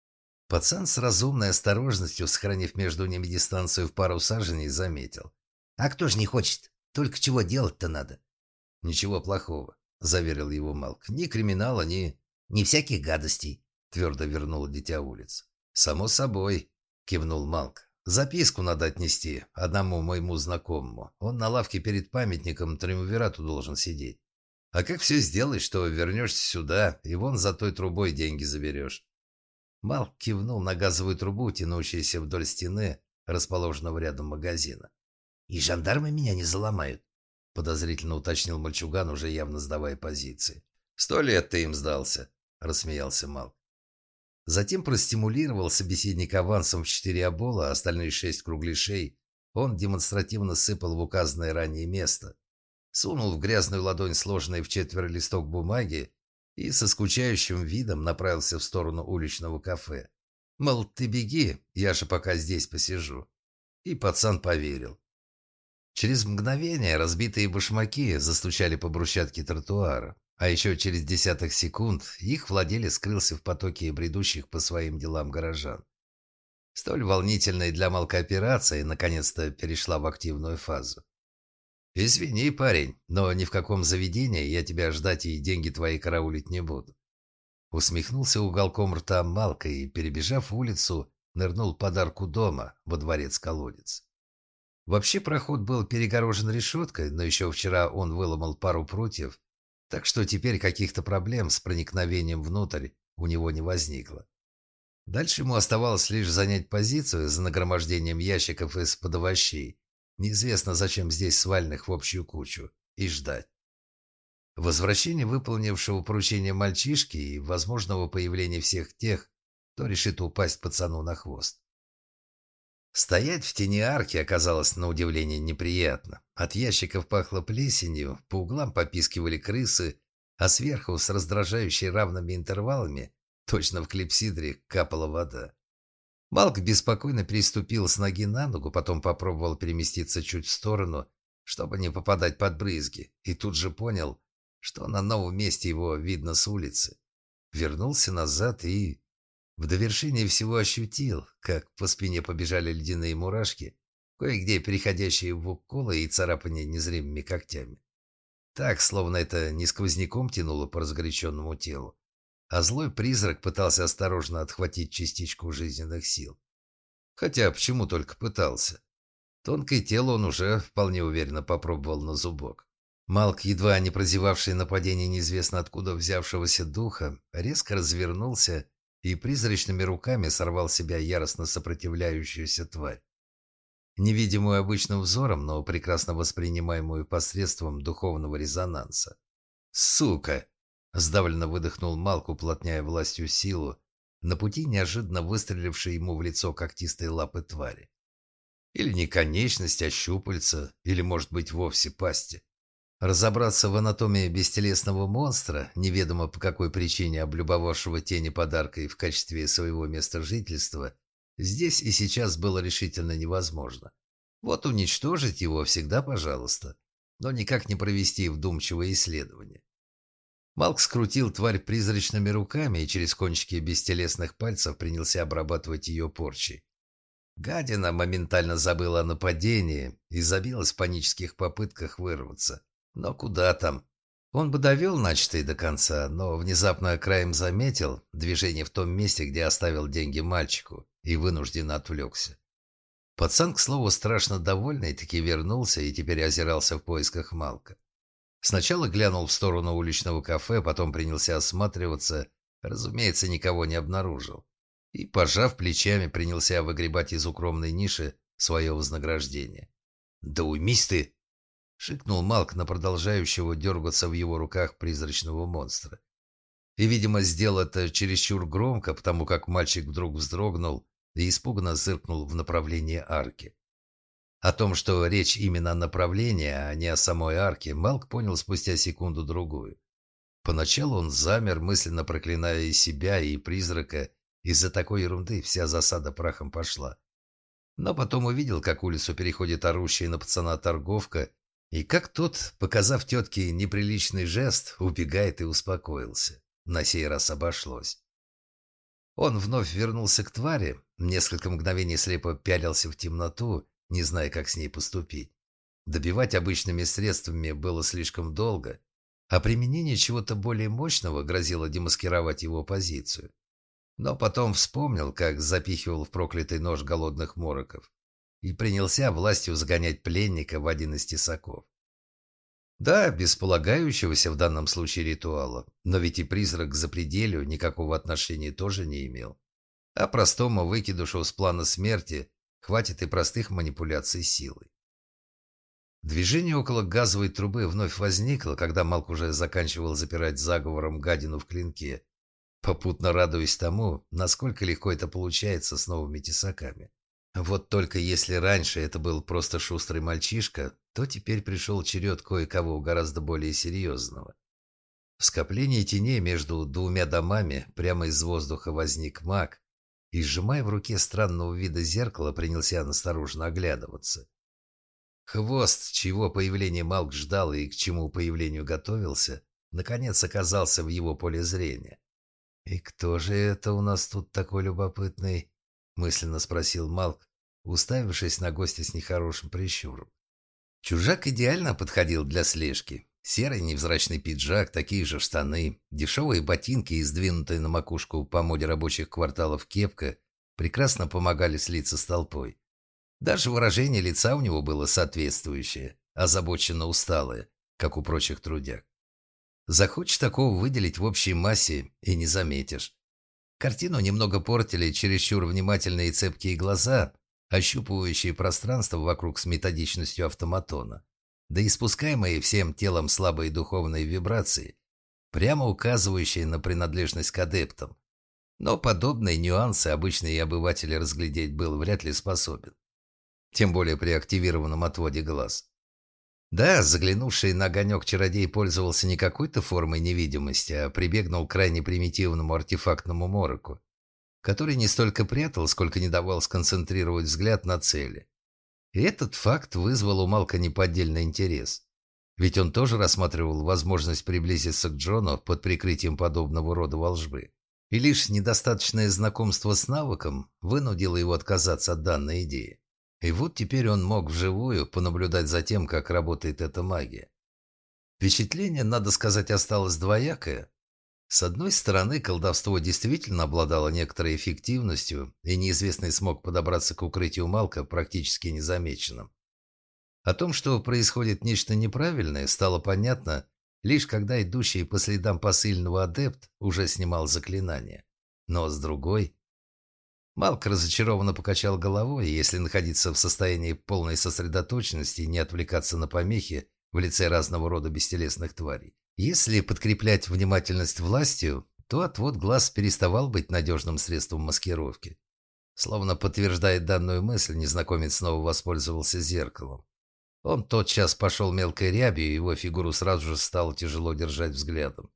Пацан с разумной осторожностью, сохранив между ними дистанцию в пару саженей, заметил. «А кто ж не хочет? Только чего делать-то надо?» «Ничего плохого», — заверил его Малк. «Ни криминала, ни...» «Ни всяких гадостей», — твердо вернул дитя улиц. «Само собой», — кивнул Малк. «Записку надо отнести одному моему знакомому. Он на лавке перед памятником Триумвирату должен сидеть. А как все сделаешь, что вернешься сюда и вон за той трубой деньги заберешь». Малк кивнул на газовую трубу, тянущуюся вдоль стены, расположенного рядом магазина. «И жандармы меня не заломают?» — подозрительно уточнил мальчуган, уже явно сдавая позиции. «Сто лет ты им сдался», — рассмеялся Малк. Затем простимулировал собеседника авансом в четыре обола, а остальные шесть кругляшей он демонстративно сыпал в указанное ранее место, сунул в грязную ладонь сложенный в четверо листок бумаги и со скучающим видом направился в сторону уличного кафе. Мол, ты беги, я же пока здесь посижу. И пацан поверил. Через мгновение разбитые башмаки застучали по брусчатке тротуара, а еще через десяток секунд их владелец скрылся в потоке бредущих по своим делам горожан. Столь волнительная для Малка операция наконец-то перешла в активную фазу. «Извини, парень, но ни в каком заведении я тебя ждать и деньги твои караулить не буду». Усмехнулся уголком рта Малка и, перебежав улицу, нырнул под арку дома во дворец-колодец. Вообще проход был перегорожен решеткой, но еще вчера он выломал пару прутьев, так что теперь каких-то проблем с проникновением внутрь у него не возникло. Дальше ему оставалось лишь занять позицию за нагромождением ящиков из-под овощей, неизвестно зачем здесь сваленных в общую кучу, и ждать. Возвращение выполнившего поручение мальчишки и возможного появления всех тех, кто решит упасть пацану на хвост. Стоять в тени арки оказалось на удивление неприятно. От ящиков пахло плесенью, по углам попискивали крысы, а сверху с раздражающей равными интервалами, точно в клипсидре, капала вода. Малк беспокойно переступил с ноги на ногу, потом попробовал переместиться чуть в сторону, чтобы не попадать под брызги, и тут же понял, что на новом месте его видно с улицы. Вернулся назад и в довершение всего ощутил, как по спине побежали ледяные мурашки, кое-где переходящие в уколы и царапания незримыми когтями. Так, словно это не сквозняком тянуло по разгоряченному телу, а злой призрак пытался осторожно отхватить частичку жизненных сил. Хотя почему только пытался? Тонкое тело он уже вполне уверенно попробовал на зубок. Малк, едва не прозевавший нападение неизвестно откуда взявшегося духа, резко развернулся и призрачными руками сорвал с себя яростно сопротивляющуюся тварь. Невидимую обычным взором, но прекрасно воспринимаемую посредством духовного резонанса. «Сука!» – сдавленно выдохнул Малк, уплотняя властью силу, на пути неожиданно выстрелившей ему в лицо когтистой лапы твари. Или не конечность, а щупальца, или, может быть, вовсе пасти. Разобраться в анатомии бестелесного монстра, неведомо по какой причине облюбовавшего тени подаркой в качестве своего места жительства, здесь и сейчас было решительно невозможно. Вот уничтожить его всегда пожалуйста, но никак не провести вдумчивое исследование. Малк скрутил тварь призрачными руками и через кончики бестелесных пальцев принялся обрабатывать ее порчей. Гадина моментально забыла о нападении и забилась в панических попытках вырваться. Но куда там? Он бы довел начатое до конца, но внезапно краем заметил движение в том месте, где оставил деньги мальчику, и вынужденно отвлекся. Пацан, к слову, страшно довольный, таки вернулся и теперь озирался в поисках Малка. Сначала глянул в сторону уличного кафе, потом принялся осматриваться, разумеется, никого не обнаружил. И, пожав плечами, принялся выгребать из укромной ниши свое вознаграждение. «Да уймись ты!» — шикнул Малк на продолжающего дергаться в его руках призрачного монстра. И, видимо, сделал это чересчур громко, потому как мальчик вдруг вздрогнул и испуганно зыркнул в направлении арки. О том, что речь именно о направлении, а не о самой арке, Малк понял спустя секунду-другую. Поначалу он замер, мысленно проклиная и себя, и призрака. Из-за такой ерунды вся засада прахом пошла. Но потом увидел, как улицу переходит орущая на пацана торговка, и как тот, показав тетке неприличный жест, убегает и успокоился. На сей раз обошлось. Он вновь вернулся к твари, несколько мгновений слепо пялился в темноту, не зная, как с ней поступить. Добивать обычными средствами было слишком долго, а применение чего-то более мощного грозило демаскировать его позицию. Но потом вспомнил, как запихивал в проклятый нож голодных мороков и принялся властью загонять пленника в один из тесаков. Да, без полагающегося в данном случае ритуала, но ведь и призрак к запределью никакого отношения тоже не имел. А простому выкидышу с плана смерти хватит и простых манипуляций силой. Движение около газовой трубы вновь возникло, когда Малк уже заканчивал запирать заговором гадину в клинке, попутно радуясь тому, насколько легко это получается с новыми тесаками. Вот только если раньше это был просто шустрый мальчишка, то теперь пришел черед кое-кого гораздо более серьезного. В скоплении теней между двумя домами прямо из воздуха возник маг и, сжимая в руке странного вида зеркало, принялся настороженно оглядываться. Хвост, чьего появления Малк ждал и к чему появлению готовился, наконец оказался в его поле зрения. «И кто же это у нас тут такой любопытный?» — мысленно спросил Малк, уставившись на гостя с нехорошим прищуром. Чужак идеально подходил для слежки. Серый невзрачный пиджак, такие же штаны, дешевые ботинки и сдвинутая на макушку по моде рабочих кварталов кепка прекрасно помогали слиться с толпой. Даже выражение лица у него было соответствующее, озабоченно усталое, как у прочих трудяг. Захочешь такого выделить в общей массе и не заметишь. Картину немного портили чересчур внимательные и цепкие глаза, ощупывающие пространство вокруг с методичностью автоматона, да и спускаемые всем телом слабые духовные вибрации, прямо указывающие на принадлежность к адептам. Но подобные нюансы обычный обыватель разглядеть был вряд ли способен. Тем более при активированном отводе глаз. Да, заглянувший на огонек чародей пользовался не какой-то формой невидимости, а прибегнул к крайне примитивному артефактному мороку, который не столько прятал, сколько не давал сконцентрировать взгляд на цели. И этот факт вызвал у Малка неподдельный интерес. Ведь он тоже рассматривал возможность приблизиться к Джону под прикрытием подобного рода волжбы. И лишь недостаточное знакомство с навыком вынудило его отказаться от данной идеи. И вот теперь он мог вживую понаблюдать за тем, как работает эта магия. Впечатление, надо сказать, осталось двоякое. С одной стороны, колдовство действительно обладало некоторой эффективностью, и неизвестный смог подобраться к укрытию Малка практически незамеченным. О том, что происходит нечто неправильное, стало понятно, лишь когда идущий по следам посыльного адепт уже снимал заклинание. Но с другой... Малк разочарованно покачал головой, и если находиться в состоянии полной сосредоточенности и не отвлекаться на помехи в лице разного рода бестелесных тварей. Если подкреплять внимательность властью, то отвод глаз переставал быть надежным средством маскировки. Словно подтверждая данную мысль, незнакомец снова воспользовался зеркалом. Он тотчас пошел мелкой рябью, и его фигуру сразу же стало тяжело держать взглядом.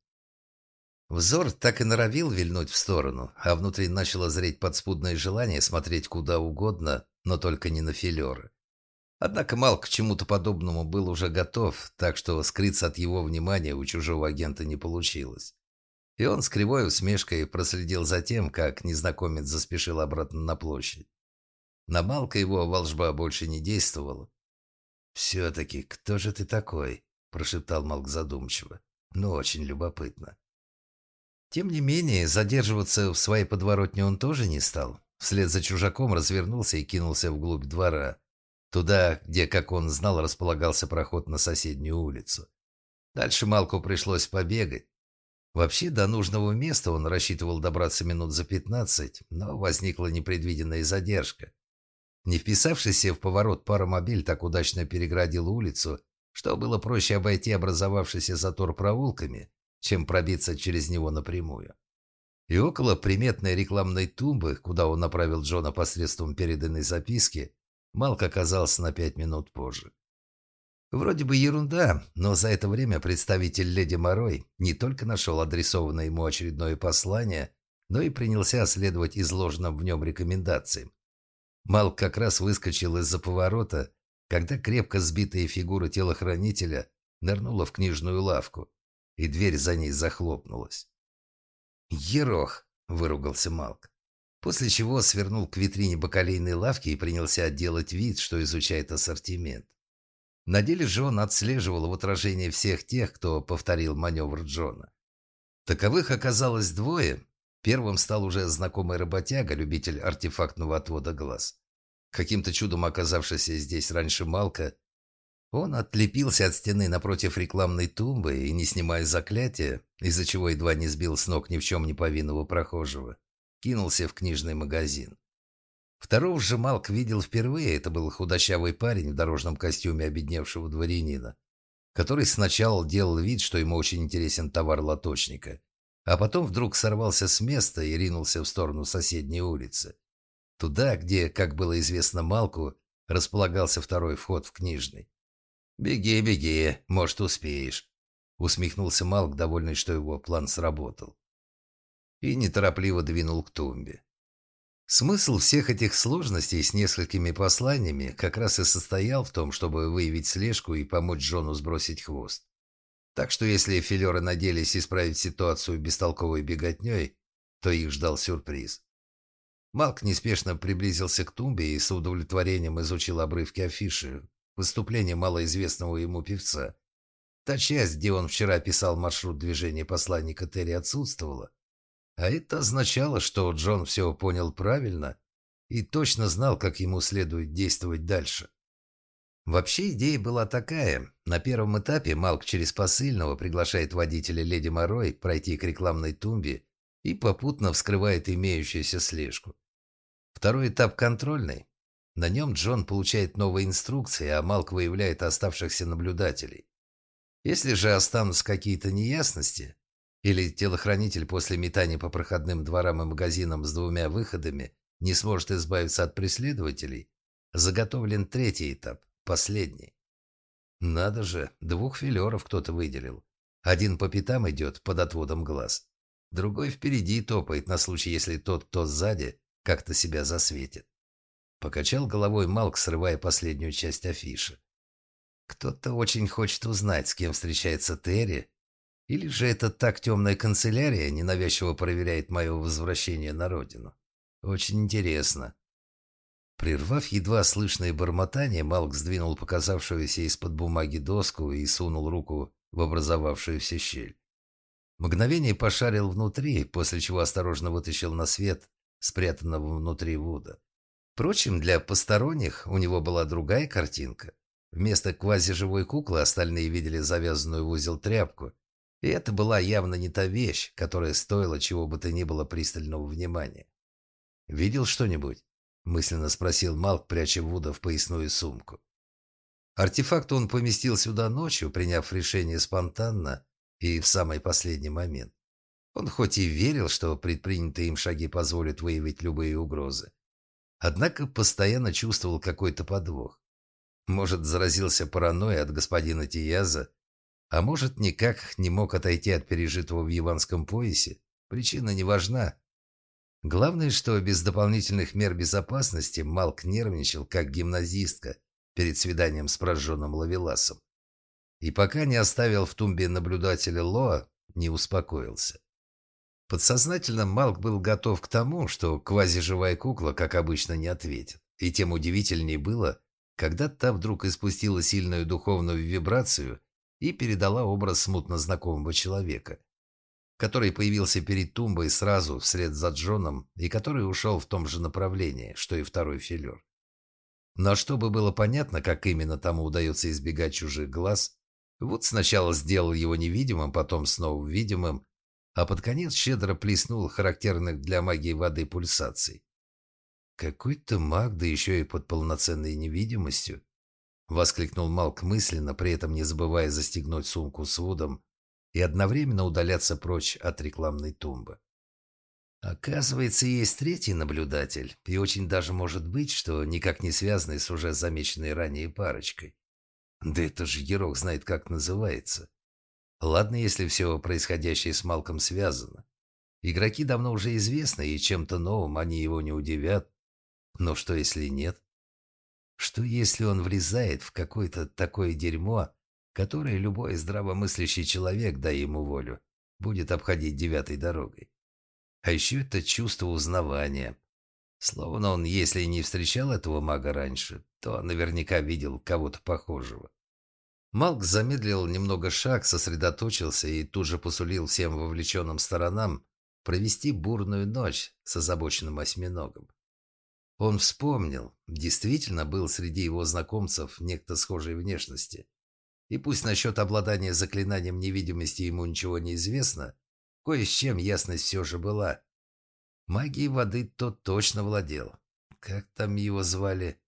Взор так и норовил вильнуть в сторону, а внутри начало зреть подспудное желание смотреть куда угодно, но только не на филеры. Однако Малк к чему-то подобному был уже готов, так что скрыться от его внимания у чужого агента не получилось. И он с кривой усмешкой проследил за тем, как незнакомец заспешил обратно на площадь. На Малка его волжба больше не действовала. «Все-таки кто же ты такой?» – прошептал Малк задумчиво. «Ну, очень любопытно». Тем не менее, задерживаться в своей подворотне он тоже не стал. Вслед за чужаком развернулся и кинулся вглубь двора. Туда, где, как он знал, располагался проход на соседнюю улицу. Дальше Малку пришлось побегать. Вообще, до нужного места он рассчитывал добраться минут за пятнадцать, но возникла непредвиденная задержка. Не вписавшийся в поворот паромобиль так удачно переградил улицу, что было проще обойти образовавшийся затор проулками, чем пробиться через него напрямую. И около приметной рекламной тумбы, куда он направил Джона посредством переданной записки, Малк оказался на пять минут позже. Вроде бы ерунда, но за это время представитель леди Морой не только нашел адресованное ему очередное послание, но и принялся следовать изложенным в нем рекомендациям. Малк как раз выскочил из-за поворота, когда крепко сбитая фигура телохранителя нырнула в книжную лавку, и дверь за ней захлопнулась. «Ерох!» – выругался Малк. После чего свернул к витрине бакалейной лавки и принялся делать вид, что изучает ассортимент. На деле же он отслеживал в отражении всех тех, кто повторил маневр Джона. Таковых оказалось двое. Первым стал уже знакомый работяга, любитель артефактного отвода глаз. Каким-то чудом оказавшийся здесь раньше Малка, он отлепился от стены напротив рекламной тумбы и, не снимая заклятия, из-за чего едва не сбил с ног ни в чем не повинного прохожего, кинулся в книжный магазин. Второго же Малк видел впервые. Это был худощавый парень в дорожном костюме обедневшего дворянина, который сначала делал вид, что ему очень интересен товар лоточника, а потом вдруг сорвался с места и ринулся в сторону соседней улицы. Туда, где, как было известно Малку, располагался второй вход в книжный. «Беги, беги, может, успеешь», — усмехнулся Малк, довольный, что его план сработал. И неторопливо двинул к тумбе. Смысл всех этих сложностей с несколькими посланиями как раз и состоял в том, чтобы выявить слежку и помочь Джону сбросить хвост. Так что если филеры надеялись исправить ситуацию бестолковой беготней, то их ждал сюрприз. Малк неспешно приблизился к тумбе и с удовлетворением изучил обрывки афиши, выступления малоизвестного ему певца. Та часть, где он вчера писал маршрут движения посланника Терри, отсутствовала. А это означало, что Джон все понял правильно и точно знал, как ему следует действовать дальше. Вообще идея была такая. На первом этапе Малк через посыльного приглашает водителя леди Морой пройти к рекламной тумбе и попутно вскрывает имеющуюся слежку. Второй этап контрольный. На нем Джон получает новые инструкции, а Малк выявляет оставшихся наблюдателей. Если же останутся какие-то неясности, или телохранитель после метания по проходным дворам и магазинам с двумя выходами не сможет избавиться от преследователей, заготовлен третий этап, последний. Надо же, двух филеров кто-то выделил. Один по пятам идет под отводом глаз. Другой впереди топает на случай, если тот, кто сзади, как-то себя засветит. Покачал головой Малк, срывая последнюю часть афиши. Кто-то очень хочет узнать, с кем встречается Терри, или же это так темная канцелярия ненавязчиво проверяет мое возвращение на родину. Очень интересно. Прервав едва слышное бормотание, Малк сдвинул показавшуюся из-под бумаги доску и сунул руку в образовавшуюся щель. Мгновение пошарил внутри, после чего осторожно вытащил на свет спрятанного внутри Вуда. Впрочем, для посторонних у него была другая картинка. Вместо квазиживой куклы остальные видели завязанную в узел тряпку, и это была явно не та вещь, которая стоила чего бы то ни было пристального внимания. «Видел что-нибудь?» – мысленно спросил Малк, пряча Вуда в поясную сумку. Артефакт он поместил сюда ночью, приняв решение спонтанно и в самый последний момент. Он хоть и верил, что предпринятые им шаги позволят выявить любые угрозы, однако постоянно чувствовал какой-то подвох. Может, заразился паранойей от господина Тияза, а может, никак не мог отойти от пережитого в Яванском поясе. Причина не важна. Главное, что без дополнительных мер безопасности Малк нервничал, как гимназистка перед свиданием с прожженным ловеласом. И пока не оставил в тумбе наблюдателя Лоа, не успокоился. Подсознательно Малк был готов к тому, что квазиживая кукла, как обычно, не ответит. И тем удивительнее было, когда та вдруг испустила сильную духовную вибрацию и передала образ смутно знакомого человека, который появился перед тумбой сразу вслед за Джоном и который ушел в том же направлении, что и второй филер. Но чтобы было понятно, как именно тому удается избегать чужих глаз, вот сначала сделал его невидимым, потом снова видимым, а под конец щедро плеснул характерных для магии воды пульсаций. «Какой-то маг, да еще и под полноценной невидимостью!» — воскликнул Малк мысленно, при этом не забывая застегнуть сумку с Вудом и одновременно удаляться прочь от рекламной тумбы. Оказывается, есть третий наблюдатель, и очень даже может быть, что никак не связанный с уже замеченной ранее парочкой. Да это же Ерох знает, как называется. Ладно, если все происходящее с Малком связано. Игроки давно уже известны, и чем-то новым они его не удивят. Но что если нет? Что если он влезает в какое-то такое дерьмо, которое любой здравомыслящий человек, дай ему волю, будет обходить девятой дорогой? А еще это чувство узнавания. Словно он, если и не встречал этого мага раньше, то наверняка видел кого-то похожего. Малк замедлил немного шаг, сосредоточился и тут же посулил всем вовлеченным сторонам провести бурную ночь с озабоченным осьминогом. Он вспомнил, действительно был среди его знакомцев некто схожей внешности. И пусть насчет обладания заклинанием невидимости ему ничего не известно, кое с чем ясность все же была. Магией воды тот точно владел. Как там его звали?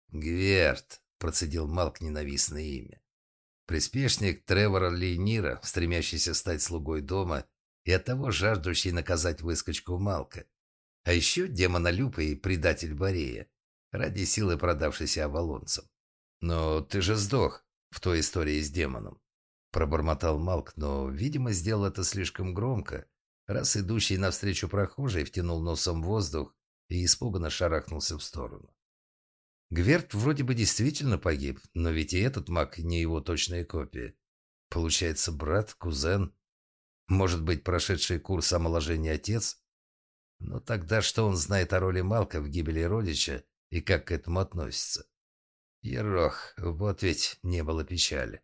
Гверт, процедил Малк ненавистное имя. Приспешник Тревора Лейнира, стремящийся стать слугой дома и оттого жаждущий наказать выскочку Малка. А еще демонолюб и предатель Борея, ради силы продавшийся авалонцам. «Но ты же сдох в той истории с демоном», – пробормотал Малк, но, видимо, сделал это слишком громко, раз идущий навстречу прохожий втянул носом воздух и испуганно шарахнулся в сторону. Гверт вроде бы действительно погиб, но ведь и этот маг не его точная копия. Получается, брат, кузен, может быть, прошедший курс омоложения отец? Но тогда что он знает о роли Малка в гибели родича и как к этому относится? Ерох, вот ведь не было печали.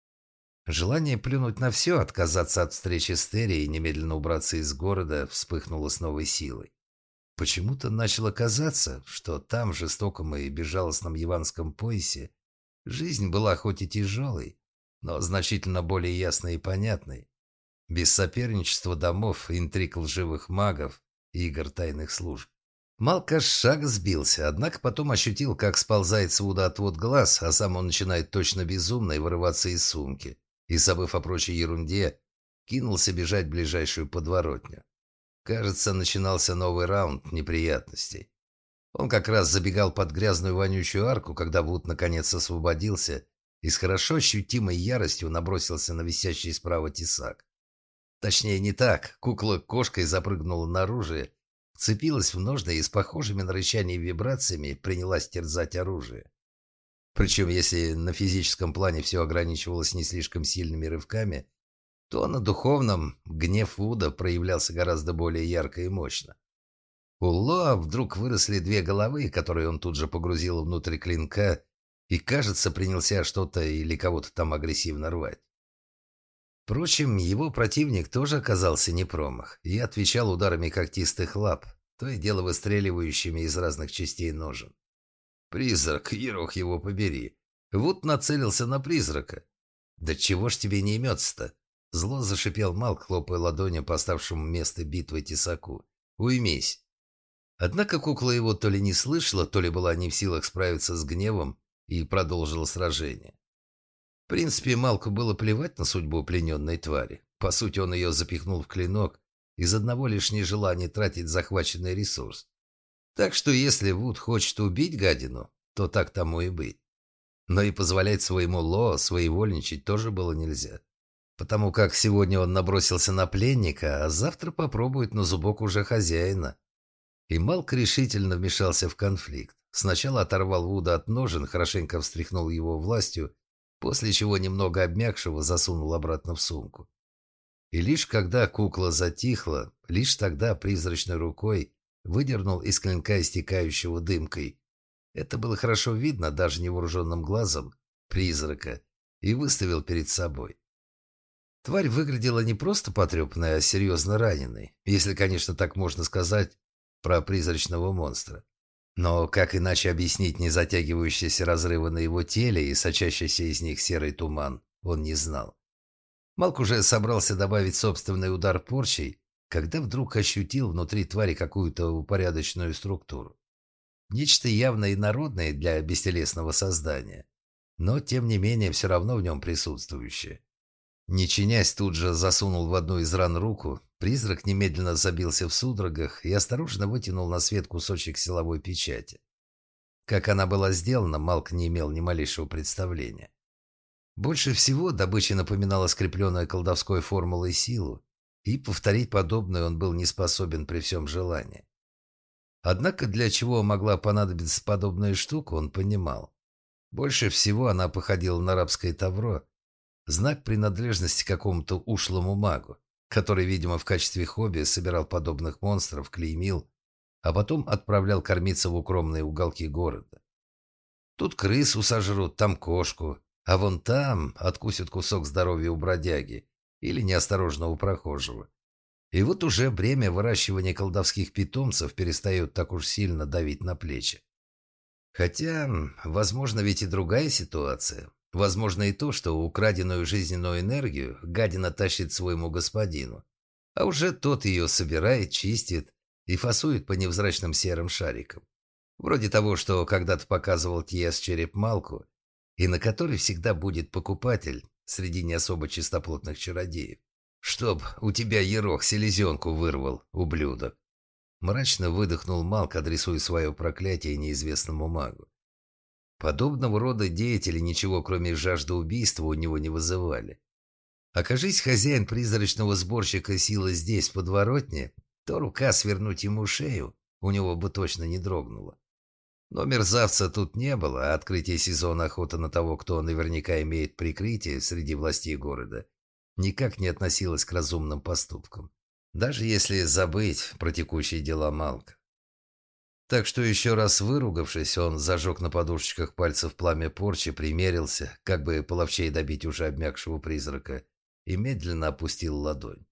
Желание плюнуть на все, отказаться от встречи с Терри и немедленно убраться из города вспыхнуло с новой силой. Почему-то начало казаться, что там, в жестоком и безжалостном яванском поясе, жизнь была хоть и тяжелой, но значительно более ясной и понятной. Без соперничества домов, интриг лживых магов и игр тайных служб. Малка с шага сбился, однако потом ощутил, как сползает с Вуда отвод глаз, а сам он начинает точно безумно и вырываться из сумки. И, забыв о прочей ерунде, кинулся бежать в ближайшую подворотню. Кажется, начинался новый раунд неприятностей. Он как раз забегал под грязную вонючую арку, когда Вуд наконец освободился и с хорошо ощутимой яростью набросился на висящий справа тесак. Точнее, не так. Кукла кошкой запрыгнула на оружие, вцепилась в ножны и с похожими на рычание вибрациями принялась терзать оружие. Причем, если на физическом плане все ограничивалось не слишком сильными рывками, то на духовном гнев Вуда проявлялся гораздо более ярко и мощно. У Лоа вдруг выросли две головы, которые он тут же погрузил внутрь клинка и, кажется, принялся что-то или кого-то там агрессивно рвать. Впрочем, его противник тоже оказался не промах и отвечал ударами когтистых лап, то и дело выстреливающими из разных частей ножен. «Призрак, ерох его побери!» Вуд нацелился на призрака. «Да чего ж тебе не имется-то?» Зло зашипел Малк, хлопая ладонью по оставшему место битвы тесаку. «Уймись!» Однако кукла его то ли не слышала, то ли была не в силах справиться с гневом и продолжила сражение. В принципе, Малку было плевать на судьбу плененной твари. По сути, он ее запихнул в клинок из одного лишь нежелания тратить захваченный ресурс. Так что если Вуд хочет убить гадину, то так тому и быть. Но и позволять своему Ло своевольничать тоже было нельзя. Потому как сегодня он набросился на пленника, а завтра попробует на зубок уже хозяина. И Малк решительно вмешался в конфликт. Сначала оторвал Вуда от ножен, хорошенько встряхнул его властью, после чего немного обмякшего засунул обратно в сумку. И лишь когда кукла затихла, лишь тогда призрачной рукой выдернул из клинка истекающего дымкой. Это было хорошо видно даже невооруженным глазом призрака и выставил перед собой. Тварь выглядела не просто потрепанной, а серьезно раненой, если, конечно, так можно сказать про призрачного монстра. Но как иначе объяснить незатягивающиеся разрывы на его теле и сочащийся из них серый туман, он не знал. Малк уже собрался добавить собственный удар порчей, когда вдруг ощутил внутри твари какую-то упорядоченную структуру. Нечто явно инородное для бестелесного создания, но, тем не менее, все равно в нем присутствующее. Не чинясь, тут же засунул в одну из ран руку, призрак немедленно забился в судорогах и осторожно вытянул на свет кусочек силовой печати. Как она была сделана, Малк не имел ни малейшего представления. Больше всего добыча напоминала скрепленную колдовской формулой силу, и повторить подобное он был не способен при всем желании. Однако для чего могла понадобиться подобная штука, он понимал. Больше всего она походила на рабское тавро, знак принадлежности какому-то ушлому магу, который, видимо, в качестве хобби собирал подобных монстров, клеймил, а потом отправлял кормиться в укромные уголки города. Тут крысу сожрут, там кошку, а вон там откусят кусок здоровья у бродяги или неосторожного прохожего. И вот уже бремя выращивания колдовских питомцев перестает так уж сильно давить на плечи. Хотя, возможно, ведь и другая ситуация. Возможно и то, что украденную жизненную энергию гадина тащит своему господину, а уже тот ее собирает, чистит и фасует по невзрачным серым шарикам. Вроде того, что когда-то показывал Тьес череп Малку, и на который всегда будет покупатель среди не особо чистоплотных чародеев. «Чтоб у тебя ерох селезенку вырвал, ублюдок!» Мрачно выдохнул Малк, адресуя свое проклятие неизвестному магу. Подобного рода деятели ничего, кроме жажды убийства, у него не вызывали. Окажись хозяин призрачного сборщика силы здесь, в подворотне, то рука свернуть ему шею у него бы точно не дрогнуло. Но мерзавца тут не было, а открытие сезона охоты на того, кто наверняка имеет прикрытие среди властей города, никак не относилось к разумным поступкам, даже если забыть про текущие дела Малка. Так что еще раз выругавшись, он зажег на подушечках пальцев пламя порчи, примерился, как бы половчей добить уже обмякшего призрака, и медленно опустил ладонь.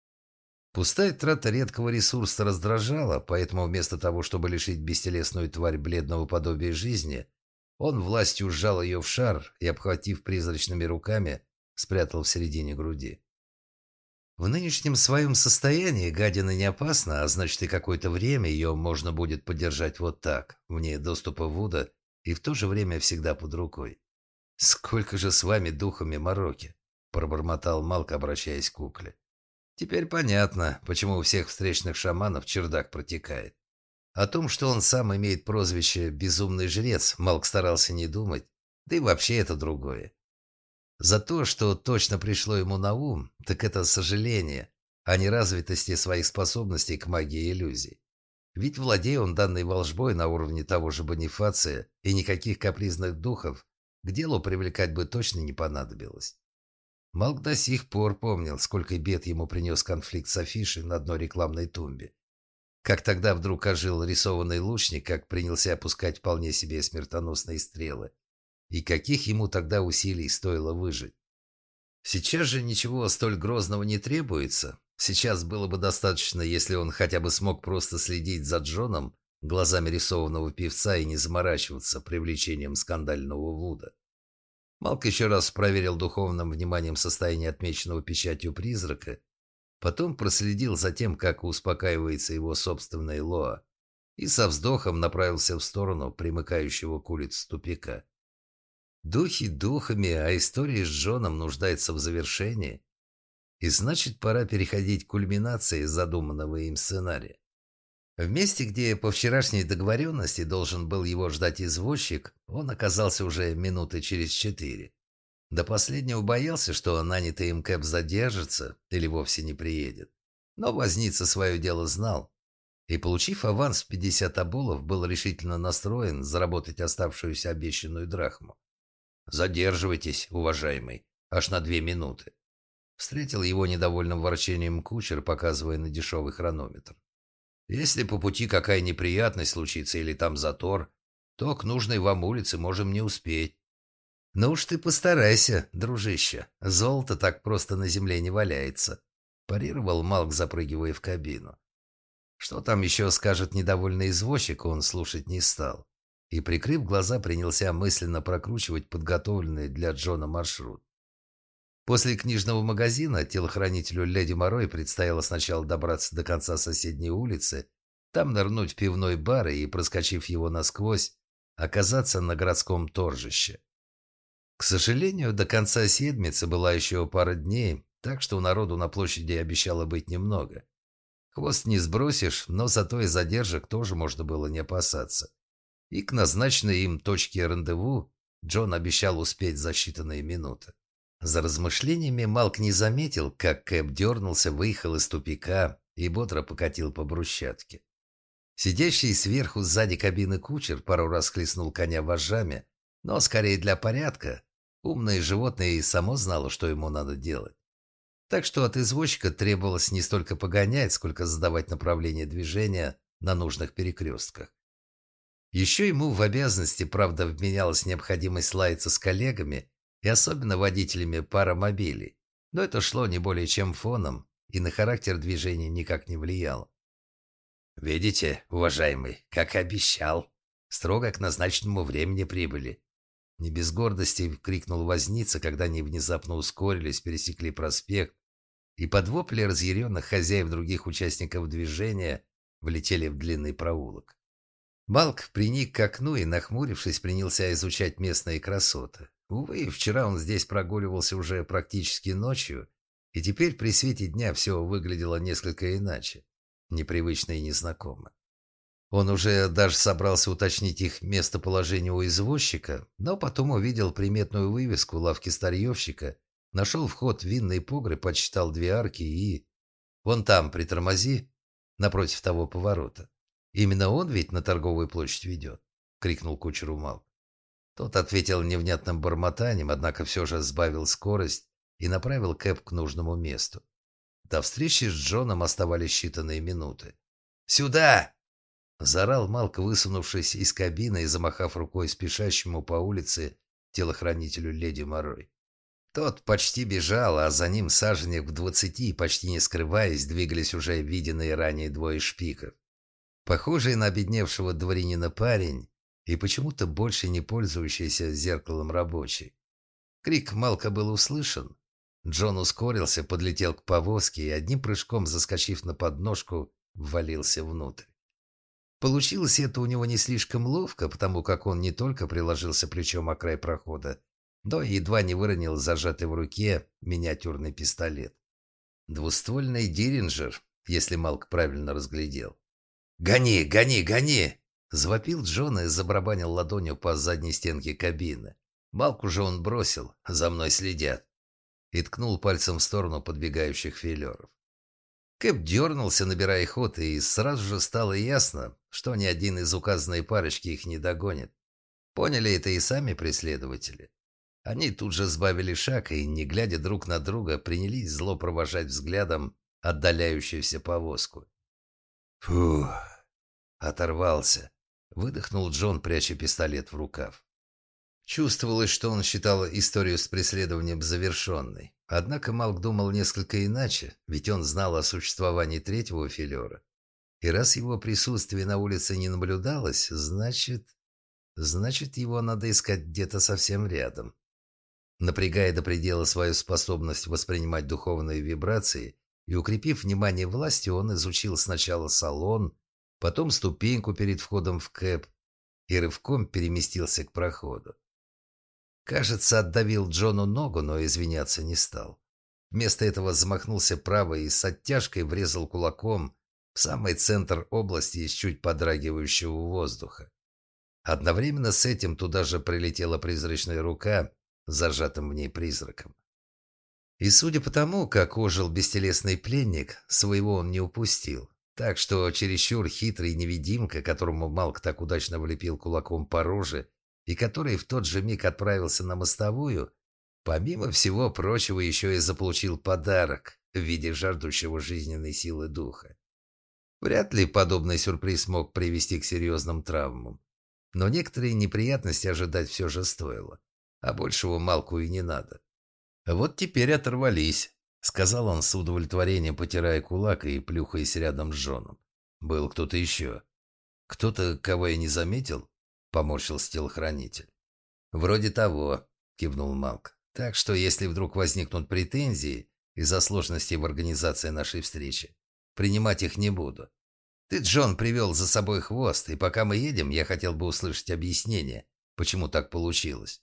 Пустая трата редкого ресурса раздражала, поэтому вместо того, чтобы лишить бестелесную тварь бледного подобия жизни, он властью сжал ее в шар и, обхватив призрачными руками, спрятал в середине груди. В нынешнем своем состоянии гадина не опасна, а значит и какое-то время ее можно будет поддержать вот так, вне доступа Вуда и в то же время всегда под рукой. «Сколько же с вами духами мороки!» – пробормотал Малк, обращаясь к кукле. «Теперь понятно, почему у всех встречных шаманов чердак протекает. О том, что он сам имеет прозвище «безумный жрец», Малк старался не думать, да и вообще это другое. За то, что точно пришло ему на ум, так это сожаление о неразвитости своих способностей к магии иллюзий. Ведь владея он данной волшбой на уровне того же Бонифация, и никаких капризных духов к делу привлекать бы точно не понадобилось. Малк до сих пор помнил, сколько бед ему принес конфликт с афишей на одной рекламной тумбе. Как тогда вдруг ожил рисованный лучник, как принялся опускать вполне себе смертоносные стрелы. И каких ему тогда усилий стоило выжить. Сейчас же ничего столь грозного не требуется. Сейчас было бы достаточно, если он хотя бы смог просто следить за Джоном глазами рисованного певца и не заморачиваться привлечением скандального Вуда. Малк еще раз проверил духовным вниманием состояние отмеченного печатью призрака, потом проследил за тем, как успокаивается его собственная Лоа, и со вздохом направился в сторону примыкающего к улице тупика. Духи духами, а история с Джоном нуждается в завершении. И значит, пора переходить к кульминации задуманного им сценария. В месте, где по вчерашней договоренности должен был его ждать извозчик, он оказался уже минуты через четыре. До последнего боялся, что нанятый им кэп задержится или вовсе не приедет. Но возница свое дело знал. И, получив аванс в пятьдесят оболов, был решительно настроен заработать оставшуюся обещанную драхму. «Задерживайтесь, уважаемый, аж на две минуты». Встретил его недовольным ворчанием кучер, показывая на дешевый хронометр. «Если по пути какая неприятность случится или там затор, то к нужной вам улице можем не успеть». «Ну уж ты постарайся, дружище, золото так просто на земле не валяется», парировал Малк, запрыгивая в кабину. Что там еще скажет недовольный извозчик, он слушать не стал. И, прикрыв глаза, принялся мысленно прокручивать подготовленный для Джона маршрут. После книжного магазина телохранителю Леди Морой предстояло сначала добраться до конца соседней улицы, там нырнуть в пивной бар и, проскочив его насквозь, оказаться на городском торжище. К сожалению, до конца седмицы была еще пара дней, так что народу на площади обещало быть немного. Хвост не сбросишь, но зато и задержек тоже можно было не опасаться. И к назначенной им точке рандеву Джон обещал успеть за считанные минуты. За размышлениями Малк не заметил, как кэб дернулся, выехал из тупика и бодро покатил по брусчатке. Сидящий сверху сзади кабины кучер пару раз хлестнул коня вожжами, но скорее для порядка. Умное животное и само знало, что ему надо делать. Так что от извозчика требовалось не столько погонять, сколько задавать направление движения на нужных перекрестках. Еще ему в обязанности, правда, вменялась необходимость лаяться с коллегами и особенно водителями паромобилей, но это шло не более чем фоном и на характер движения никак не влияло. «Видите, уважаемый, как обещал, строго к назначенному времени прибыли». Не без гордости крикнул возница, когда они внезапно ускорились, пересекли проспект, и под вопли разъяренных хозяев других участников движения влетели в длинный проулок. Малк приник к окну и, нахмурившись, принялся изучать местные красоты. Увы, вчера он здесь прогуливался уже практически ночью, и теперь при свете дня все выглядело несколько иначе, непривычно и незнакомо. Он уже даже собрался уточнить их местоположение у извозчика, но потом увидел приметную вывеску лавки старьевщика, нашел вход в винный погреб, подсчитал две арки и... «Вон там, притормози, напротив того поворота». Именно он ведь на торговую площадь ведет?» — крикнул кучеру Малк. Тот ответил невнятным бормотанием, однако все же сбавил скорость и направил Кэп к нужному месту. До встречи с Джоном оставались считанные минуты. «Сюда!» — заорал Малк, высунувшись из кабины и замахав рукой спешащему по улице телохранителю леди Морой. Тот почти бежал, а за ним саженек в двадцати, почти не скрываясь, двигались уже виденные ранее двое шпиков. Похожий на обедневшего дворянина парень и почему-то больше не пользующийся зеркалом рабочий. Крик Малка был услышан. Джон ускорился, подлетел к повозке и, одним прыжком заскочив на подножку, ввалился внутрь. Получилось это у него не слишком ловко, потому как он не только приложился плечом о край прохода, но едва не выронил зажатый в руке миниатюрный пистолет. Двуствольный Диринджер, если Малк правильно разглядел. «Гони, гони, гони!» — завопил Джон и забарабанил ладонью по задней стенке кабины. Малку же он бросил, за мной следят, и ткнул пальцем в сторону подбегающих филеров. Кэп дернулся, набирая ход, и сразу же стало ясно, что ни один из указанной парочки их не догонит. Поняли это и сами преследователи. Они тут же сбавили шаг и, не глядя друг на друга, принялись зло провожать взглядом отдаляющуюся повозку. «Фух, оторвался», — выдохнул Джон, пряча пистолет в рукав. Чувствовалось, что он считал историю с преследованием завершенной. Однако Малк думал несколько иначе, ведь он знал о существовании третьего филера. И раз его присутствие на улице не наблюдалось, значит... Значит, его надо искать где-то совсем рядом. Напрягая до предела свою способность воспринимать духовные вибрации и укрепив внимание власти, он изучил сначала салон, потом ступеньку перед входом в кэб и рывком переместился к проходу. Кажется, отдавил Джону ногу, но извиняться не стал. Вместо этого замахнулся правой и с оттяжкой врезал кулаком в самый центр области из чуть подрагивающего воздуха. Одновременно с этим туда же прилетела призрачная рука с зажатым в ней призраком. И судя по тому, как ожил бестелесный пленник, своего он не упустил. Так что чересчур хитрый невидимка, которому Малк так удачно влепил кулаком по роже, и который в тот же миг отправился на мостовую, помимо всего прочего еще и заполучил подарок в виде жаждущего жизненной силы духа. Вряд ли подобный сюрприз мог привести к серьезным травмам. Но некоторые неприятности ожидать все же стоило, а большего Малку и не надо. «Вот теперь оторвались», — сказал он с удовлетворением, потирая кулак и плюхаясь рядом с Джоном. «Был кто-то еще». «Кто-то, кого я не заметил?» — поморщился телохранитель. «Вроде того», — кивнул Малк. «Так что, если вдруг возникнут претензии из-за сложностей в организации нашей встречи, принимать их не буду. Ты, Джон, привел за собой хвост, и пока мы едем, я хотел бы услышать объяснение, почему так получилось».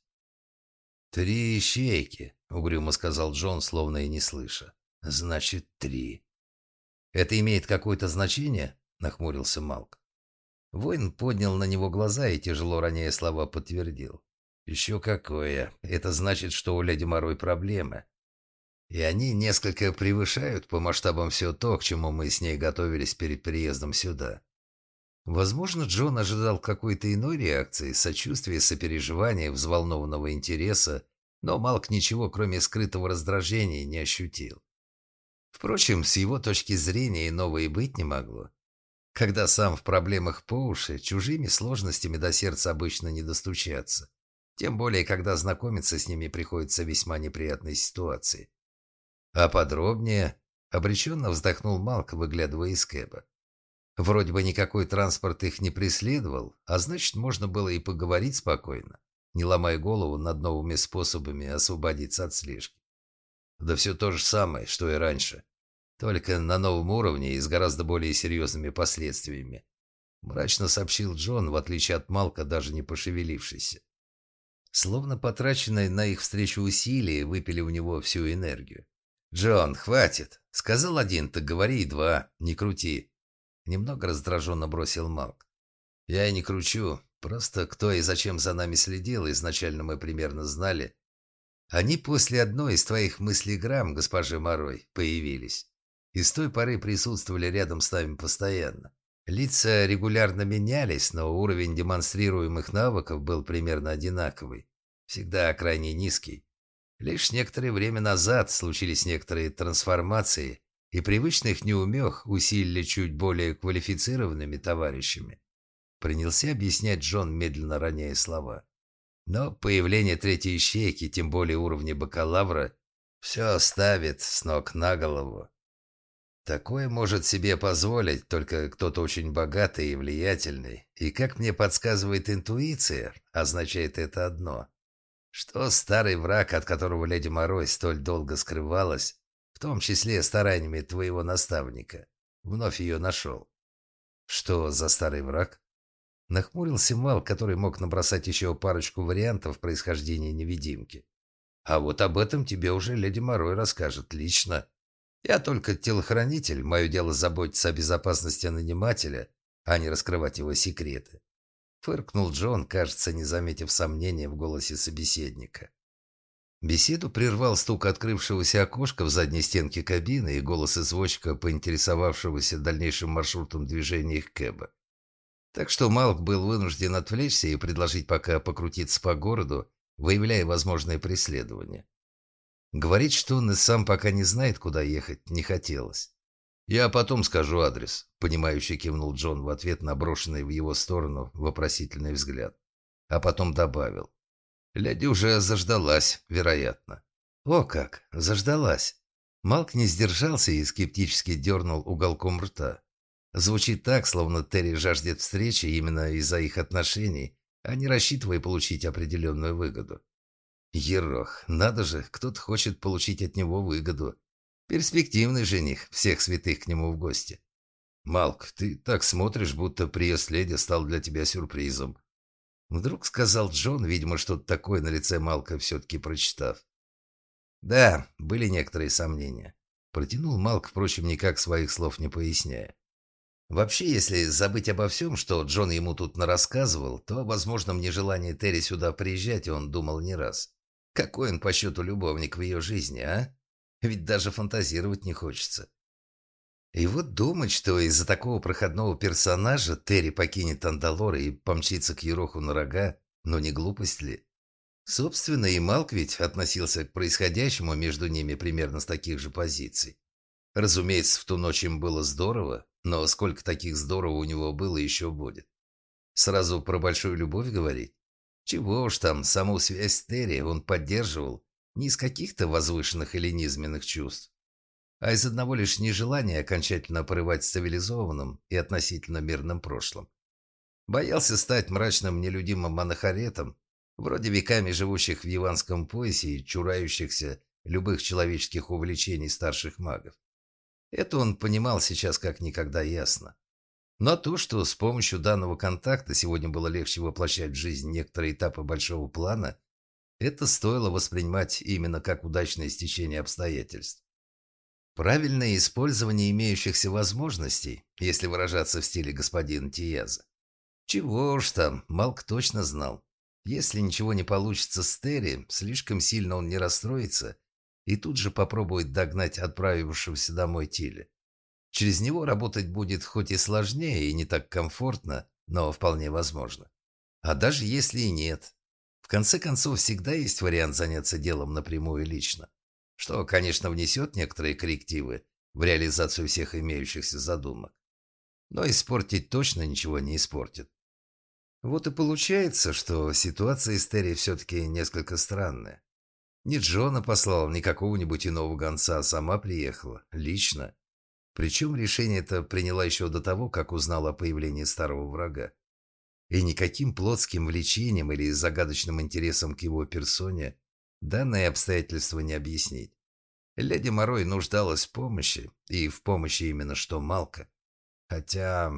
«Три ищейки», — угрюмо сказал Джон, словно и не слыша. «Значит, три». «Это имеет какое-то значение?» — нахмурился Малк. Воин поднял на него глаза и, тяжело роняя слова, подтвердил. «Еще какое. Это значит, что у леди Морой проблемы. И они несколько превышают по масштабам все то, к чему мы с ней готовились перед приездом сюда». Возможно, Джон ожидал какой-то иной реакции, сочувствия, сопереживания, взволнованного интереса, но Малк ничего, кроме скрытого раздражения, не ощутил. Впрочем, с его точки зрения иного и быть не могло. Когда сам в проблемах по уши, чужими сложностями до сердца обычно не достучаться. Тем более, когда знакомиться с ними приходится в весьма неприятной ситуации. А подробнее, обреченно вздохнул Малк, выглядывая из кэба. Вроде бы никакой транспорт их не преследовал, а значит, можно было и поговорить спокойно, не ломая голову над новыми способами освободиться от слежки. Да все то же самое, что и раньше, только на новом уровне и с гораздо более серьезными последствиями, мрачно сообщил Джон, в отличие от Малка, даже не пошевелившийся. Словно потраченные на их встречу усилия выпили у него всю энергию. «Джон, хватит!» — сказал один, так говори и два, не крути. Немного раздраженно бросил Малк. «Я и не кручу. Просто кто и зачем за нами следил, изначально мы примерно знали. Они после одной из твоих мыслеграмм, госпожи Морой, появились. И с той поры присутствовали рядом с нами постоянно. Лица регулярно менялись, но уровень демонстрируемых навыков был примерно одинаковый, всегда крайне низкий. Лишь некоторое время назад случились некоторые трансформации, и привычных неумех усилили чуть более квалифицированными товарищами. Принялся объяснять Джон, медленно роняя слова. Но появление третьей ищейки, тем более уровня бакалавра, все ставит с ног на голову. Такое может себе позволить только кто-то очень богатый и влиятельный. И, как мне подсказывает интуиция, означает это одно, что старый враг, от которого леди Морой столь долго скрывалась, в том числе стараниями твоего наставника, вновь ее нашел. Что за старый враг? Нахмурился Мал, который мог набросать еще парочку вариантов происхождения невидимки. А вот об этом тебе уже леди Морой расскажет лично. Я только телохранитель, мое дело заботиться о безопасности нанимателя, а не раскрывать его секреты. Фыркнул Джон, кажется, не заметив сомнения в голосе собеседника. Беседу прервал стук открывшегося окошка в задней стенке кабины и голос извозчика, поинтересовавшегося дальнейшим маршрутом движения их кэба. Так что Малк был вынужден отвлечься и предложить пока покрутиться по городу, выявляя возможное преследование. Говорить, что он и сам пока не знает, куда ехать, не хотелось. «Я потом скажу адрес», — понимающе кивнул Джон в ответ на брошенный в его сторону вопросительный взгляд. А потом добавил. «Леди уже заждалась, вероятно». «О как, заждалась!» Малк не сдержался и скептически дернул уголком рта. Звучит так, словно Терри жаждет встречи именно из-за их отношений, а не рассчитывая получить определенную выгоду. Ерох, надо же, кто-то хочет получить от него выгоду. Перспективный жених, всех святых к нему в гости. «Малк, ты так смотришь, будто приезд леди стал для тебя сюрпризом», — вдруг сказал Джон, видимо, что-то такое на лице Малка все-таки прочитав. «Да, были некоторые сомнения», — протянул Малк, впрочем, никак своих слов не поясняя. Вообще, если забыть обо всем, что Джон ему тут нарассказывал, то о возможном нежелании Терри сюда приезжать он думал не раз. Какой он по счету любовник в ее жизни, а? Ведь даже фантазировать не хочется. И вот думать, что из-за такого проходного персонажа Терри покинет Андалор и помчится к Ероху на рога, но не глупость ли? Собственно, и Малк ведь относился к происходящему между ними примерно с таких же позиций. Разумеется, в ту ночь им было здорово, но сколько таких здорово у него было еще будет. Сразу про большую любовь говорить? Чего уж там, саму связь с Терри он поддерживал не из каких-то возвышенных или низменных чувств, а из одного лишь нежелания окончательно порывать с цивилизованным и относительно мирным прошлым. Боялся стать мрачным нелюдимым анахаретом, вроде веками живущих в Яванском поясе и чурающихся любых человеческих увлечений старших магов. Это он понимал сейчас как никогда ясно. Но то, что с помощью данного контакта сегодня было легче воплощать в жизнь некоторые этапы большого плана, это стоило воспринимать именно как удачное стечение обстоятельств. Правильное использование имеющихся возможностей, если выражаться в стиле господина Тияза. Чего уж там, Малк точно знал. Если ничего не получится с Терри, слишком сильно он не расстроится и тут же попробует догнать отправившегося домой Тиля. Через него работать будет хоть и сложнее и не так комфортно, но вполне возможно. А даже если и нет. В конце концов, всегда есть вариант заняться делом напрямую и лично, что, конечно, внесет некоторые коррективы в реализацию всех имеющихся задумок. Но испортить точно ничего не испортит. Вот и получается, что ситуация с Терри все-таки несколько странная. Не Джона послал, ни какого-нибудь иного гонца, а сама приехала, лично. Причем решение это приняла еще до того, как узнала о появлении старого врага. И никаким плотским влечением или загадочным интересом к его персоне данное обстоятельство не объяснить. Леди Морой нуждалась в помощи, и в помощи именно что Малка. Хотя,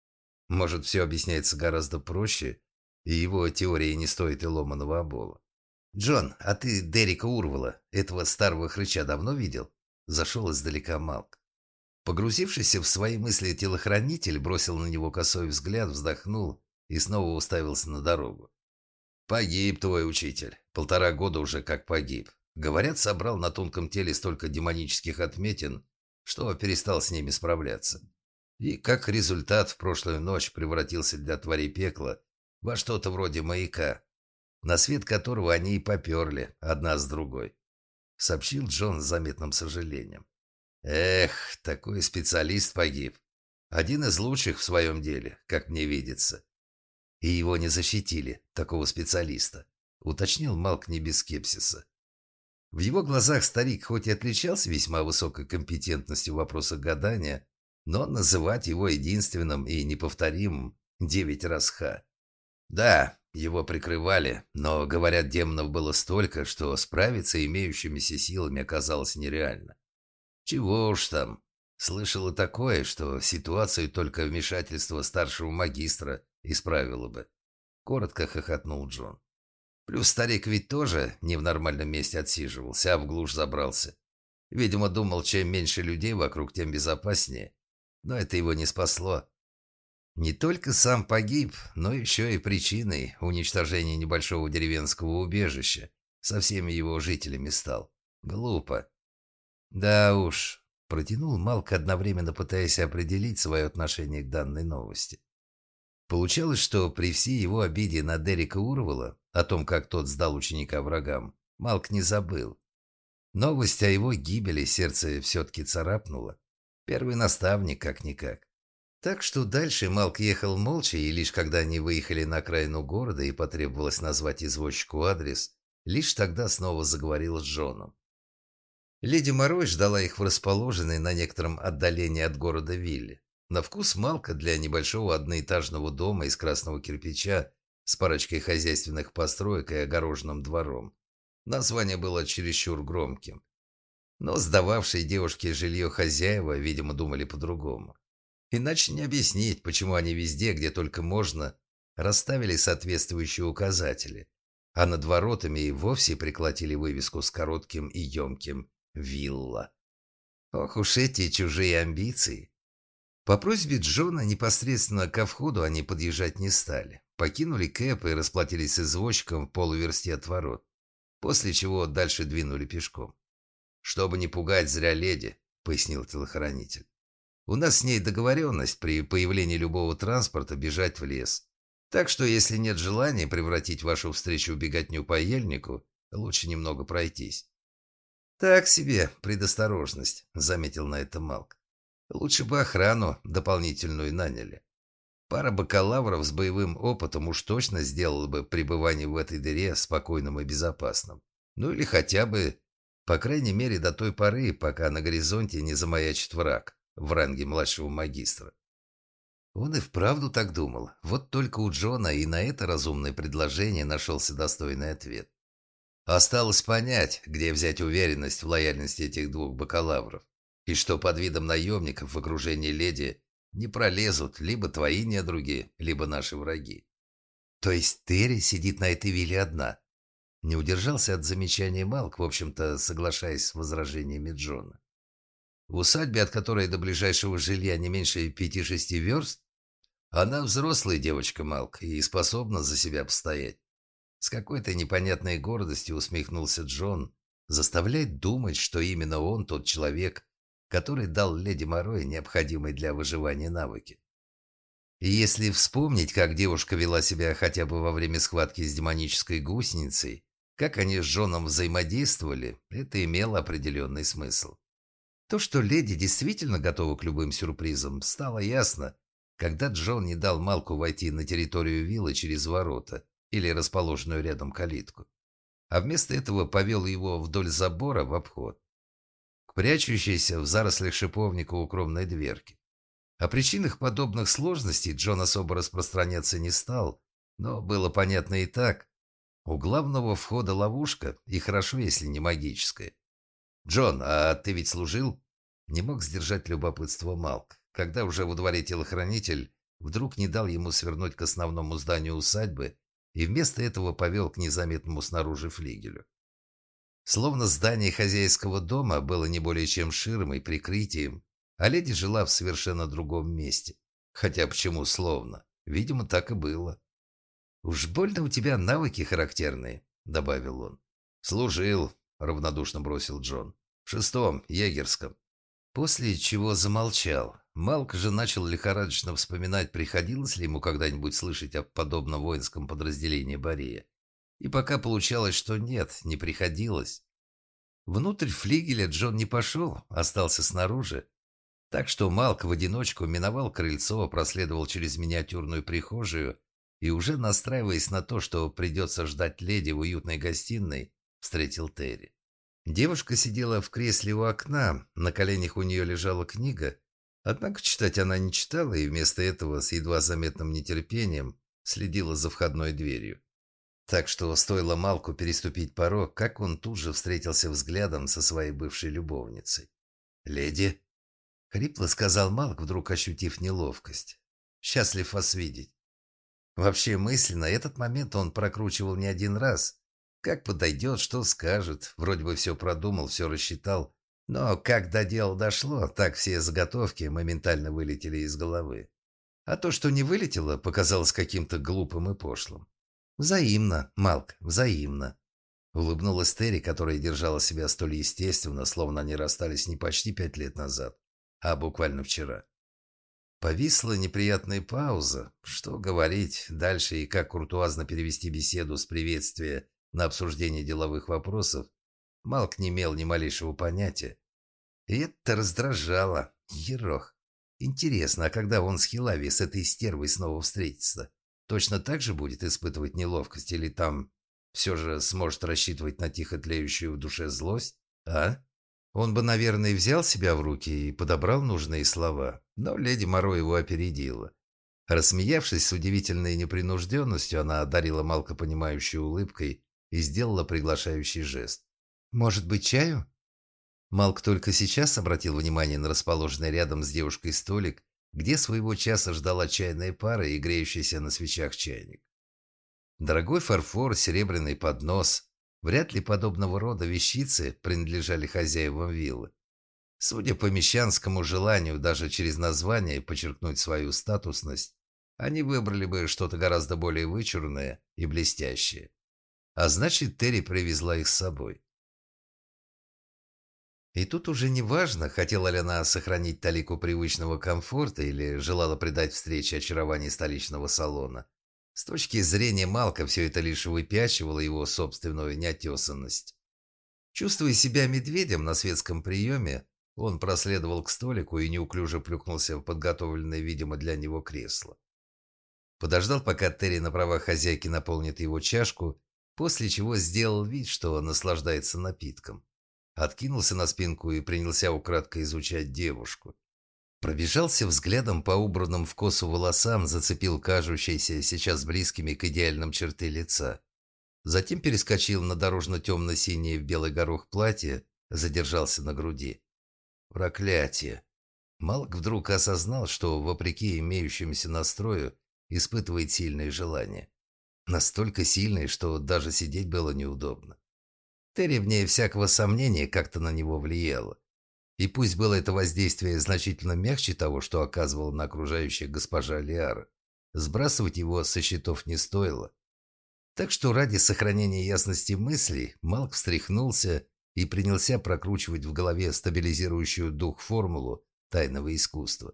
может, все объясняется гораздо проще, и его теории не стоит и ломаного обола. «Джон, а ты Дерека Урвала, этого старого хрыча, давно видел?» Зашел издалека Малк. Погрузившийся в свои мысли телохранитель бросил на него косой взгляд, вздохнул и снова уставился на дорогу. «Погиб твой учитель. Полтора года уже как погиб. Говорят, собрал на тонком теле столько демонических отметин, что перестал с ними справляться. И как результат в прошлую ночь превратился для тварей пекла во что-то вроде маяка, на свет которого они и поперли, одна с другой, сообщил Джон с заметным сожалением. Эх, такой специалист погиб. Один из лучших в своем деле, как мне видится. И его не защитили, такого специалиста, уточнил Малк не без скепсиса. В его глазах старик хоть и отличался весьма высокой компетентностью в вопросах гадания, но называть его единственным и неповторимым девять раз ха. Да, его прикрывали, но, говорят, демонов было столько, что справиться имеющимися силами оказалось нереально. Чего уж там. Слышал и такое, что ситуацию только вмешательство старшего магистра исправило бы. Коротко хохотнул Джон. Плюс старик ведь тоже не в нормальном месте отсиживался, а в глушь забрался. Видимо, думал, чем меньше людей вокруг, тем безопаснее. Но это его не спасло. Не только сам погиб, но еще и причиной уничтожения небольшого деревенского убежища со всеми его жителями стал. Глупо. Да уж, протянул Малк, одновременно пытаясь определить свое отношение к данной новости. Получалось, что при всей его обиде на Дерека Урвала, о том, как тот сдал ученика врагам, Малк не забыл. Новость о его гибели сердце все-таки царапнуло. Первый наставник, как-никак. Так что дальше Малк ехал молча, и лишь когда они выехали на окраину города и потребовалось назвать извозчику адрес, лишь тогда снова заговорил с Джоном. Леди Морой ждала их в расположенной на некотором отдалении от города вилле. На вкус Малка для небольшого одноэтажного дома из красного кирпича с парочкой хозяйственных построек и огороженным двором. Название было чересчур громким. Но сдававшие девушке жилье хозяева, видимо, думали по-другому. Иначе не объяснить, почему они везде, где только можно, расставили соответствующие указатели, а над воротами и вовсе приколотили вывеску с коротким и емким «Вилла». Ох уж эти чужие амбиции. По просьбе Джона непосредственно ко входу они подъезжать не стали. Покинули кэп и расплатились с извозчиком в полуверсте от ворот, после чего дальше двинули пешком. «Чтобы не пугать зря леди», — пояснил телохранитель. «У нас с ней договоренность при появлении любого транспорта бежать в лес. Так что, если нет желания превратить вашу встречу в беготню по ельнику, лучше немного пройтись». «Так себе предосторожность», — заметил на это Малк. «Лучше бы охрану дополнительную наняли. Пара бакалавров с боевым опытом уж точно сделала бы пребывание в этой дыре спокойным и безопасным. Ну или хотя бы, по крайней мере, до той поры, пока на горизонте не замаячит враг в ранге младшего магистра». Он и вправду так думал. Вот только у Джона и на это разумное предложение нашелся достойный ответ. Осталось понять, где взять уверенность в лояльности этих двух бакалавров, и что под видом наемников в окружении леди не пролезут либо твои недруги, либо наши враги. То есть Терри сидит на этой вилле одна? Не удержался от замечания Малк, в общем-то, соглашаясь с возражениями Джона. В усадьбе, от которой до ближайшего жилья не меньше пяти-шести верст, она взрослая девочка, Малк, и способна за себя постоять. С какой-то непонятной гордостью усмехнулся Джон, заставляя думать, что именно он тот человек, который дал леди Морой необходимые для выживания навыки. И если вспомнить, как девушка вела себя хотя бы во время схватки с демонической гусеницей, как они с Джоном взаимодействовали, это имело определенный смысл. То, что леди действительно готова к любым сюрпризам, стало ясно, когда Джон не дал Малку войти на территорию виллы через ворота или расположенную рядом калитку, а вместо этого повел его вдоль забора в обход, к прячущейся в зарослях шиповника укромной дверки. О причинах подобных сложностей Джон особо распространяться не стал, но было понятно и так. У главного входа ловушка, и хорошо, если не магическая. «Джон, а ты ведь служил?» Не мог сдержать любопытство Малк, когда уже во дворе телохранитель вдруг не дал ему свернуть к основному зданию усадьбы и вместо этого повел к незаметному снаружи флигелю. Словно здание хозяйского дома было не более чем ширмой, прикрытием, а леди жила в совершенно другом месте. Хотя почему словно? Видимо, так и было. «Уж больно у тебя навыки характерные», — добавил он. «Служил», — равнодушно бросил Джон. «В шестом, егерском». После чего замолчал. Малк же начал лихорадочно вспоминать, приходилось ли ему когда-нибудь слышать о подобном воинском подразделении Борея. И пока получалось, что нет, не приходилось. Внутрь флигеля Джон не пошел, остался снаружи. Так что Малк в одиночку миновал крыльцо, проследовал через миниатюрную прихожую и, уже настраиваясь на то, что придется ждать леди в уютной гостиной, встретил Терри. Девушка сидела в кресле у окна, на коленях у нее лежала книга, однако читать она не читала и вместо этого с едва заметным нетерпением следила за входной дверью. Так что стоило Малку переступить порог, как он тут же встретился взглядом со своей бывшей любовницей. «Леди?» — хрипло сказал Малк, вдруг ощутив неловкость. «Счастлив вас видеть». Вообще мысленно этот момент он прокручивал не один раз. Как подойдет, что скажет, вроде бы все продумал, все рассчитал. Но как до дела дошло, так все заготовки моментально вылетели из головы. А то, что не вылетело, показалось каким-то глупым и пошлым. «Взаимно, Малк, взаимно», — улыбнулась Терри, которая держала себя столь естественно, словно они расстались не почти пять лет назад, а буквально вчера. Повисла неприятная пауза. Что говорить дальше и как куртуазно перевести беседу с приветствия на обсуждение деловых вопросов, Малк не имел ни малейшего понятия. И это раздражало. Ерох. Интересно, а когда он с Хилави, с этой стервой снова встретится, точно так же будет испытывать неловкость или там все же сможет рассчитывать на тихо тлеющую в душе злость? А? Он бы, наверное, взял себя в руки и подобрал нужные слова, но леди Моро его опередила. Рассмеявшись с удивительной непринужденностью, она одарила Малка понимающей улыбкой и сделала приглашающий жест. «Может быть, чаю?» Малк только сейчас обратил внимание на расположенный рядом с девушкой столик, где своего часа ждала чайная пара и греющийся на свечах чайник. Дорогой фарфор, серебряный поднос. Вряд ли подобного рода вещицы принадлежали хозяевам виллы. Судя по мещанскому желанию даже через название подчеркнуть свою статусность, они выбрали бы что-то гораздо более вычурное и блестящее. А значит, Терри привезла их с собой. И тут уже не важно, хотела ли она сохранить талику привычного комфорта или желала придать встрече очарование столичного салона. С точки зрения Малка все это лишь выпячивало его собственную неотесанность. Чувствуя себя медведем на светском приеме, он проследовал к столику и неуклюже плюхнулся в подготовленное, видимо, для него кресло. Подождал, пока Терри на правах хозяйки наполнит его чашку, после чего сделал вид, что наслаждается напитком. Откинулся на спинку и принялся украдкой изучать девушку. Пробежался взглядом по убранным в косу волосам, зацепил кажущиеся сейчас близкими к идеальным черты лица. Затем перескочил на дорожно-темно-синее в белый горох платье, задержался на груди. Проклятие! Малк вдруг осознал, что, вопреки имеющемуся настрою, испытывает сильные желания. Настолько сильные, что даже сидеть было неудобно. Терри, вне всякого сомнения, как-то на него влияло. И пусть было это воздействие значительно мягче того, что оказывала на окружающих госпожа Лиара, сбрасывать его со счетов не стоило. Так что ради сохранения ясности мыслей Малк встряхнулся и принялся прокручивать в голове стабилизирующую дух формулу тайного искусства.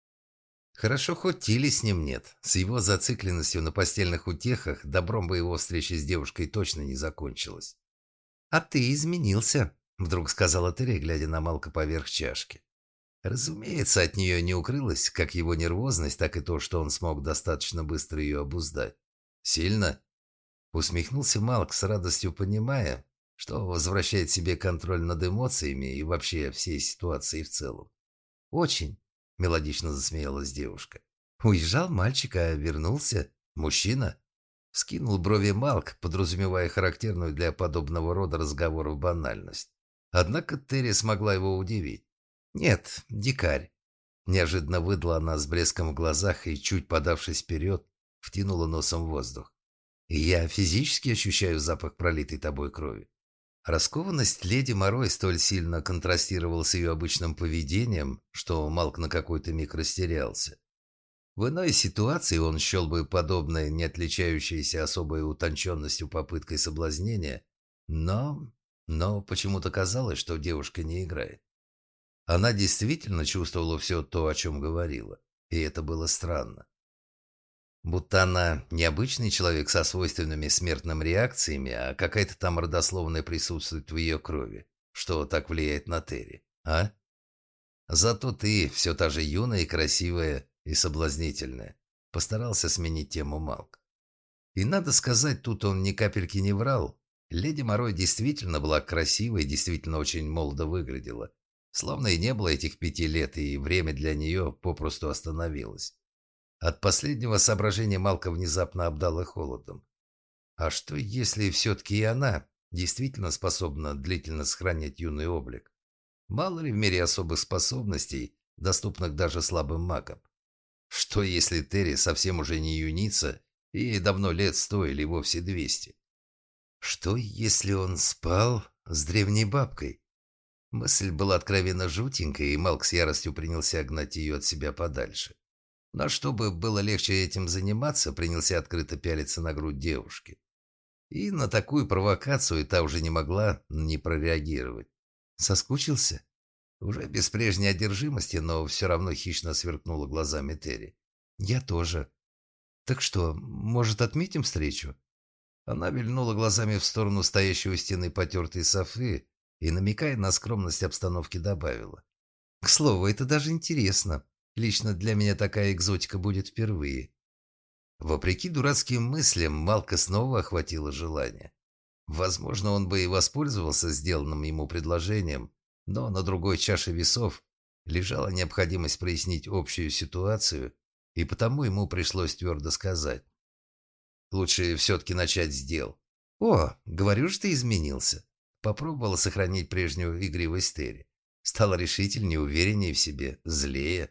Хорошо, хоть Тили с ним нет. С его зацикленностью на постельных утехах добром бы его встреча с девушкой точно не закончилась. «А ты изменился», — вдруг сказала Терри, глядя на Малка поверх чашки. Разумеется, от нее не укрылось как его нервозность, так и то, что он смог достаточно быстро ее обуздать. «Сильно?» — усмехнулся Малк, с радостью понимая, что возвращает себе контроль над эмоциями и вообще всей ситуацией в целом. «Очень», — мелодично засмеялась девушка. «Уезжал мальчик, а вернулся мужчина?» Скинул брови Малк, подразумевая характерную для подобного рода разговоров банальность. Однако Терри смогла его удивить. «Нет, дикарь». Неожиданно выдала она с блеском в глазах и, чуть подавшись вперед, втянула носом в воздух. «И я физически ощущаю запах пролитой тобой крови». Раскованность леди Морой столь сильно контрастировала с ее обычным поведением, что Малк на какой-то миг растерялся. В иной ситуации он счел бы подобное, не отличающееся особой утонченностью попыткой соблазнения, но... но почему-то казалось, что девушка не играет. Она действительно чувствовала все то, о чем говорила, и это было странно. Будто она не обычный человек со свойственными смертным реакциями, а какая-то там родословная присутствует в ее крови, что так влияет на Терри, а? Зато ты все та же юная и красивая и соблазнительная. Постарался сменить тему Малк. И надо сказать, тут он ни капельки не врал. Леди Морой действительно была красивой и действительно очень молодо выглядела. Словно и не было этих пяти лет, и время для нее попросту остановилось. От последнего соображения Малка внезапно обдала холодом. А что, если все-таки и она действительно способна длительно сохранять юный облик? Мало ли в мире особых способностей, доступных даже слабым магам. Что, если Терри совсем уже не юница, и ей давно лет сто или вовсе двести? Что, если он спал с древней бабкой? Мысль была откровенно жутенькой, и Малк с яростью принялся гнать ее от себя подальше. Но чтобы было легче этим заниматься, принялся открыто пялиться на грудь девушки. И на такую провокацию та уже не могла не прореагировать. Соскучился? Уже без прежней одержимости, но все равно хищно сверкнула глазами Терри. Я тоже. Так что, может, отметим встречу? Она вильнула глазами в сторону стоящей у стены потертой софы и, намекая на скромность обстановки, добавила. К слову, это даже интересно. Лично для меня такая экзотика будет впервые. Вопреки дурацким мыслям, Малка снова охватило желание. Возможно, он бы и воспользовался сделанным ему предложением, но на другой чаше весов лежала необходимость прояснить общую ситуацию, и потому ему пришлось твердо сказать. Лучше все-таки начать с дел. «О, говорю же, ты изменился». Попробовала сохранить прежнюю игривость Терри. Стала решительнее, увереннее в себе, злее.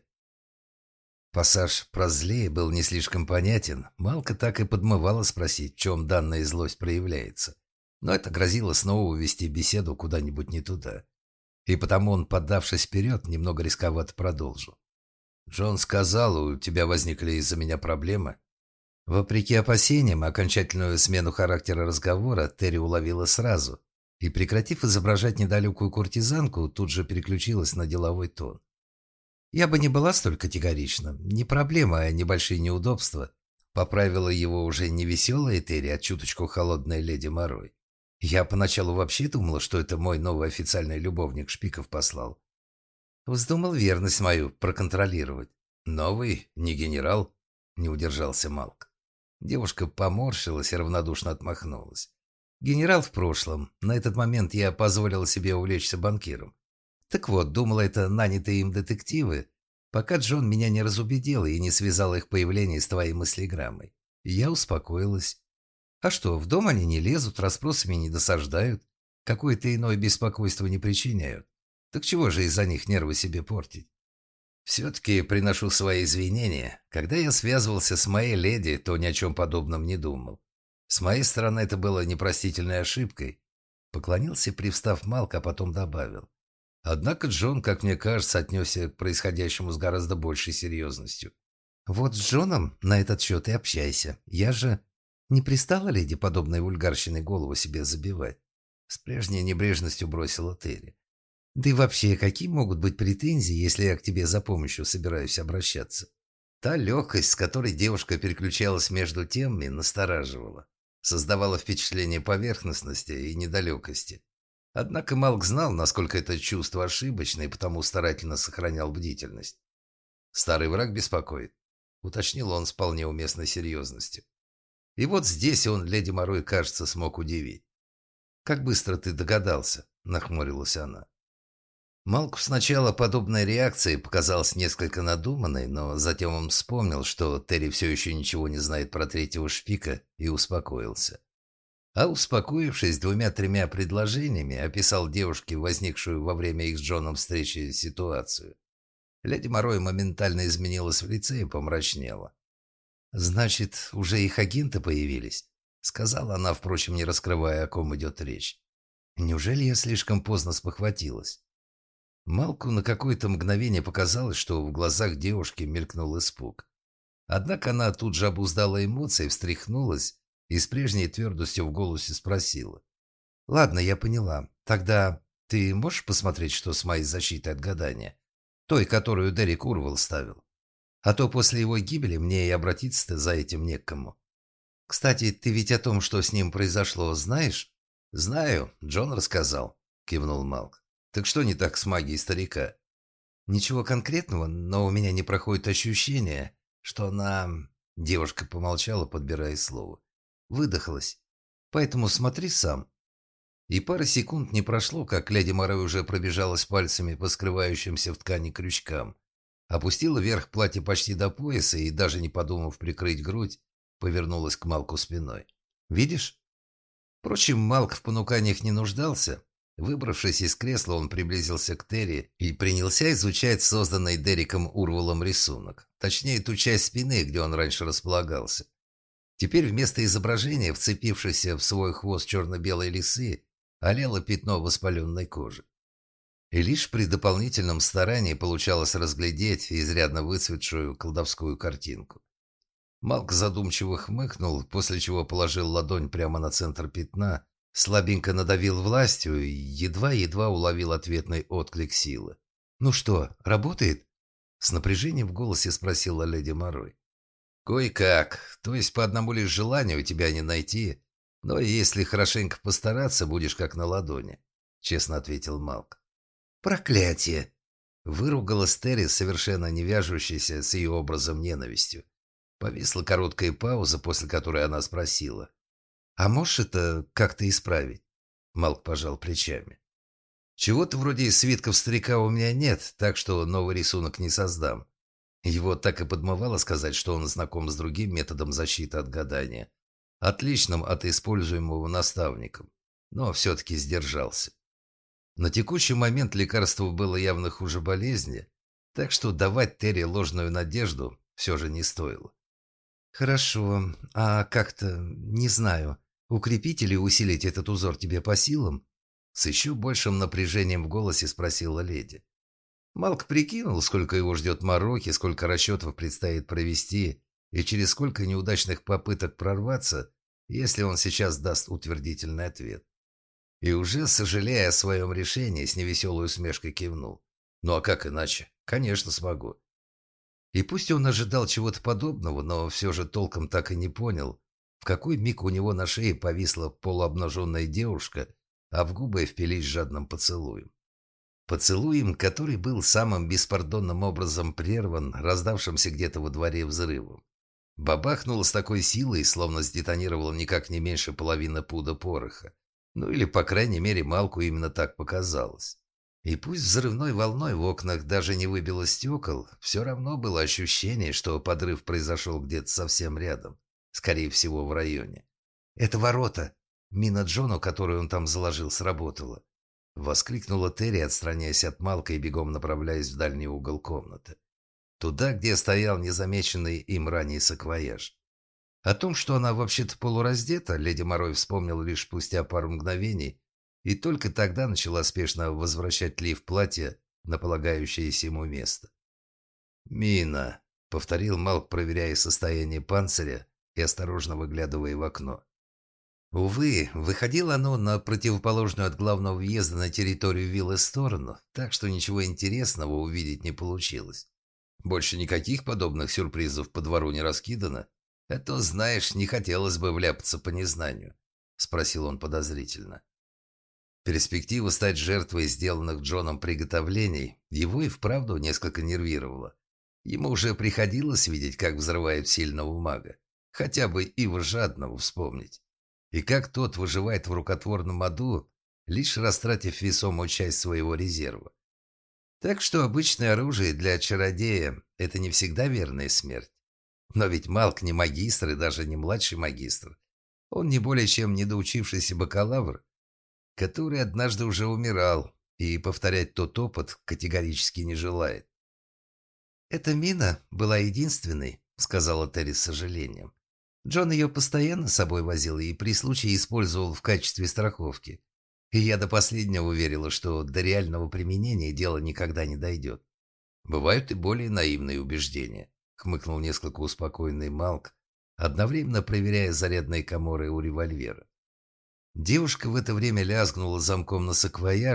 Пассаж про злее был не слишком понятен. Малка так и подмывала спросить, в чем данная злость проявляется. Но это грозило снова увести беседу куда-нибудь не туда. И потому он, поддавшись вперед, немного рисковато продолжил. «Джон сказал, у тебя возникли из-за меня проблемы». Вопреки опасениям, окончательную смену характера разговора Терри уловила сразу и, прекратив изображать недалекую куртизанку, тут же переключилась на деловой тон. «Я бы не была столь категорична. Не проблема, а небольшие неудобства». Поправила его уже не веселая Терри, а чуточку холодная леди Морой. «Я поначалу вообще думала, что это мой новый официальный любовник Шпиков послал. Вздумал верность мою проконтролировать. Новый? Не генерал?» — не удержался Малк. Девушка поморщилась и равнодушно отмахнулась. «Генерал в прошлом. На этот момент я позволила себе увлечься банкиром. Так вот, думала, это нанятые им детективы, пока Джон меня не разубедил и не связал их появление с твоей мыслеграммой. Я успокоилась. А что, в дом они не лезут, расспросами не досаждают, какое-то иное беспокойство не причиняют. Так чего же из-за них нервы себе портить? Все-таки приношу свои извинения. Когда я связывался с моей леди, то ни о чем подобном не думал. С моей стороны это было непростительной ошибкой. Поклонился, привстав Малк, а потом добавил. Однако Джон, как мне кажется, отнесся к происходящему с гораздо большей серьезностью. «Вот с Джоном на этот счет и общайся. Я же не пристала леди подобной вульгарщиной голову себе забивать?» С прежней небрежностью бросила Терри. «Да и вообще, какие могут быть претензии, если я к тебе за помощью собираюсь обращаться?» Та легкость, с которой девушка переключалась между темами, настораживала. Создавала впечатление поверхностности и недалекости. Однако Малк знал, насколько это чувство ошибочно, и потому старательно сохранял бдительность. «Старый враг беспокоит», — уточнил он с вполне уместной серьезностью. И вот здесь он, леди Морой, кажется, смог удивить. «Как быстро ты догадался?» — нахмурилась она. Малку сначала подобная реакция показалась несколько надуманной, но затем он вспомнил, что Терри все еще ничего не знает про третьего шпика, и успокоился. А успокоившись двумя-тремя предложениями, описал девушке возникшую во время их с Джоном встречи ситуацию. Леди Морой моментально изменилась в лице и помрачнела. «Значит, уже их агенты появились?» — сказала она, впрочем, не раскрывая, о ком идет речь. «Неужели я слишком поздно спохватилась?» Малку на какое-то мгновение показалось, что в глазах девушки мелькнул испуг. Однако она тут же обуздала эмоции, встряхнулась и с прежней твердостью в голосе спросила. «Ладно, я поняла. Тогда Ты можешь посмотреть, что с моей защитой от гадания? Той, которую Дерек Урвал ставил. А то после его гибели мне и обратиться-то за этим не к кому. Кстати, ты ведь о том, что с ним произошло, знаешь? Знаю, Джон рассказал, кивнул Малк. Так что не так с магией старика? Ничего конкретного, но у меня не проходит ощущение, что она... Девушка помолчала, подбирая слово. Выдохлась. Поэтому смотри сам. И пары секунд не прошло, как леди Морой уже пробежалась пальцами по скрывающимся в ткани крючкам. Опустила вверх платье почти до пояса и, даже не подумав прикрыть грудь, повернулась к Малку спиной. «Видишь?» Впрочем, Малк в понуканиях не нуждался. Выбравшись из кресла, он приблизился к Терри и принялся изучать созданный Дериком Урвалом рисунок. Точнее, ту часть спины, где он раньше располагался. Теперь вместо изображения, вцепившейся в свой хвост черно-белой лисы, олело пятно воспаленной кожи. И лишь при дополнительном старании получалось разглядеть изрядно выцветшую колдовскую картинку. Малк задумчиво хмыкнул, после чего положил ладонь прямо на центр пятна, слабенько надавил властью и едва-едва уловил ответный отклик силы. «Ну что, работает?» С напряжением в голосе спросила леди Морой. «Кое-как. То есть по одному лишь желанию тебя не найти, но если хорошенько постараться, будешь как на ладони», — честно ответил Малк. «Проклятие!» — выругалась Терри, совершенно не вяжущаяся с ее образом ненавистью. Повисла короткая пауза, после которой она спросила. «А можешь это как-то исправить?» Малк пожал плечами. «Чего-то вроде свитков старика у меня нет, так что новый рисунок не создам». Его так и подмывало сказать, что он знаком с другим методом защиты от гадания, отличным от используемого наставником, но все-таки сдержался. На текущий момент лекарство было явно хуже болезни, так что давать Терри ложную надежду все же не стоило. «Хорошо, а как-то, не знаю, укрепить или усилить этот узор тебе по силам?» С еще большим напряжением в голосе спросила леди. Малк прикинул, сколько его ждет мороки, сколько расчетов предстоит провести и через сколько неудачных попыток прорваться, если он сейчас даст утвердительный ответ. И уже, сожалея о своем решении, с невеселой усмешкой кивнул. «Ну а как иначе? Конечно, смогу». И пусть он ожидал чего-то подобного, но все же толком так и не понял, в какой миг у него на шее повисла полуобнаженная девушка, а в губы впились жадным поцелуем. Поцелуем, который был самым беспардонным образом прерван, раздавшимся где-то во дворе взрывом. Бабахнуло с такой силой, словно сдетонировало никак не меньше половины пуда пороха. Ну или, по крайней мере, Малку именно так показалось. И пусть взрывной волной в окнах даже не выбило стекол, все равно было ощущение, что подрыв произошел где-то совсем рядом, скорее всего, в районе. «Это ворота!» Мина Джону, которую он там заложил, сработала. Воскликнула Терри, отстраняясь от Малка и бегом направляясь в дальний угол комнаты. Туда, где стоял незамеченный им ранее саквояж. О том, что она вообще-то полураздета, леди Морой вспомнила лишь спустя пару мгновений, и только тогда начала спешно возвращать лиф платья на полагающееся ему место. «Мина», — повторил Малк, проверяя состояние панциря и осторожно выглядывая в окно. Увы, выходило оно на противоположную от главного въезда на территорию виллы сторону, так что ничего интересного увидеть не получилось. Больше никаких подобных сюрпризов по двору не раскидано, а то, знаешь, не хотелось бы вляпаться по незнанию, — спросил он подозрительно. Перспектива стать жертвой сделанных Джоном приготовлений его и вправду несколько нервировала. Ему уже приходилось видеть, как взрывают сильного мага, хотя бы Ива Жадного вспомнить. И как тот выживает в рукотворном аду, лишь растратив весомую часть своего резерва. Так что обычное оружие для чародея – это не всегда верная смерть. Но ведь Малк не магистр и даже не младший магистр. Он не более чем недоучившийся бакалавр, который однажды уже умирал и повторять тот опыт категорически не желает. «Эта мина была единственной», — сказала Терри с сожалением. Джон ее постоянно с собой возил и при случае использовал в качестве страховки. И я до последнего верила, что до реального применения дело никогда не дойдет. «Бывают и более наивные убеждения», — хмыкнул несколько успокоенный Малк, одновременно проверяя зарядные коморы у револьвера. Девушка в это время лязгнула замком на саквояже,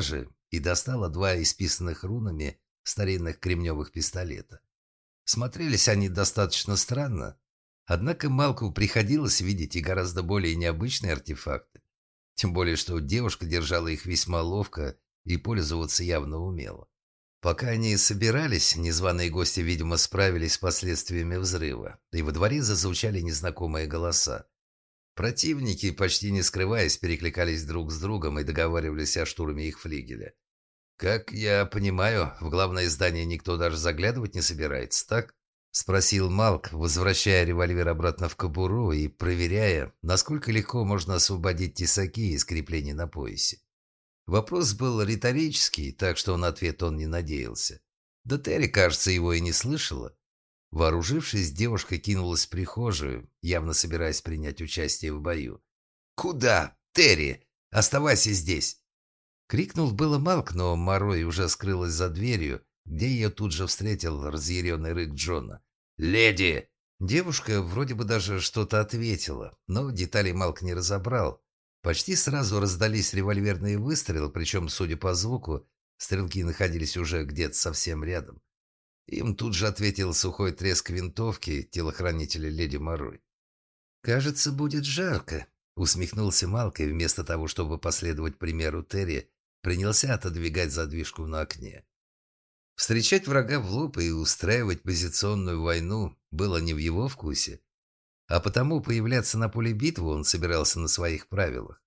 и достала два исписанных рунами старинных кремневых пистолета. Смотрелись они достаточно странно, однако Малку приходилось видеть и гораздо более необычные артефакты. Тем более, что девушка держала их весьма ловко и пользоваться явно умела. Пока они собирались, незваные гости, видимо, справились с последствиями взрыва, и во дворе зазвучали незнакомые голоса. Противники, почти не скрываясь, перекликались друг с другом и договаривались о штурме их флигеля. «Как я понимаю, в главное здание никто даже заглядывать не собирается, так?» — спросил Малк, возвращая револьвер обратно в кобуру и проверяя, насколько легко можно освободить тесаки из креплений на поясе. Вопрос был риторический, так что на ответ он не надеялся. Да Терри, кажется, его и не слышала. Вооружившись, девушка кинулась в прихожую, явно собираясь принять участие в бою. «Куда? Терри! Оставайся здесь!» Крикнул было Малк, но Морой уже скрылась за дверью, где ее тут же встретил разъяренный рык Джона. «Леди!» Девушка вроде бы даже что-то ответила, но деталей Малк не разобрал. Почти сразу раздались револьверные выстрелы, причем, судя по звуку, стрелки находились уже где-то совсем рядом. Им тут же ответил сухой треск винтовки телохранителя леди Морой. «Кажется, будет жарко», — усмехнулся Малк, и вместо того, чтобы последовать примеру Терри, принялся отодвигать задвижку на окне. Встречать врага в лоб и устраивать позиционную войну было не в его вкусе, а потому появляться на поле битвы он собирался на своих правилах.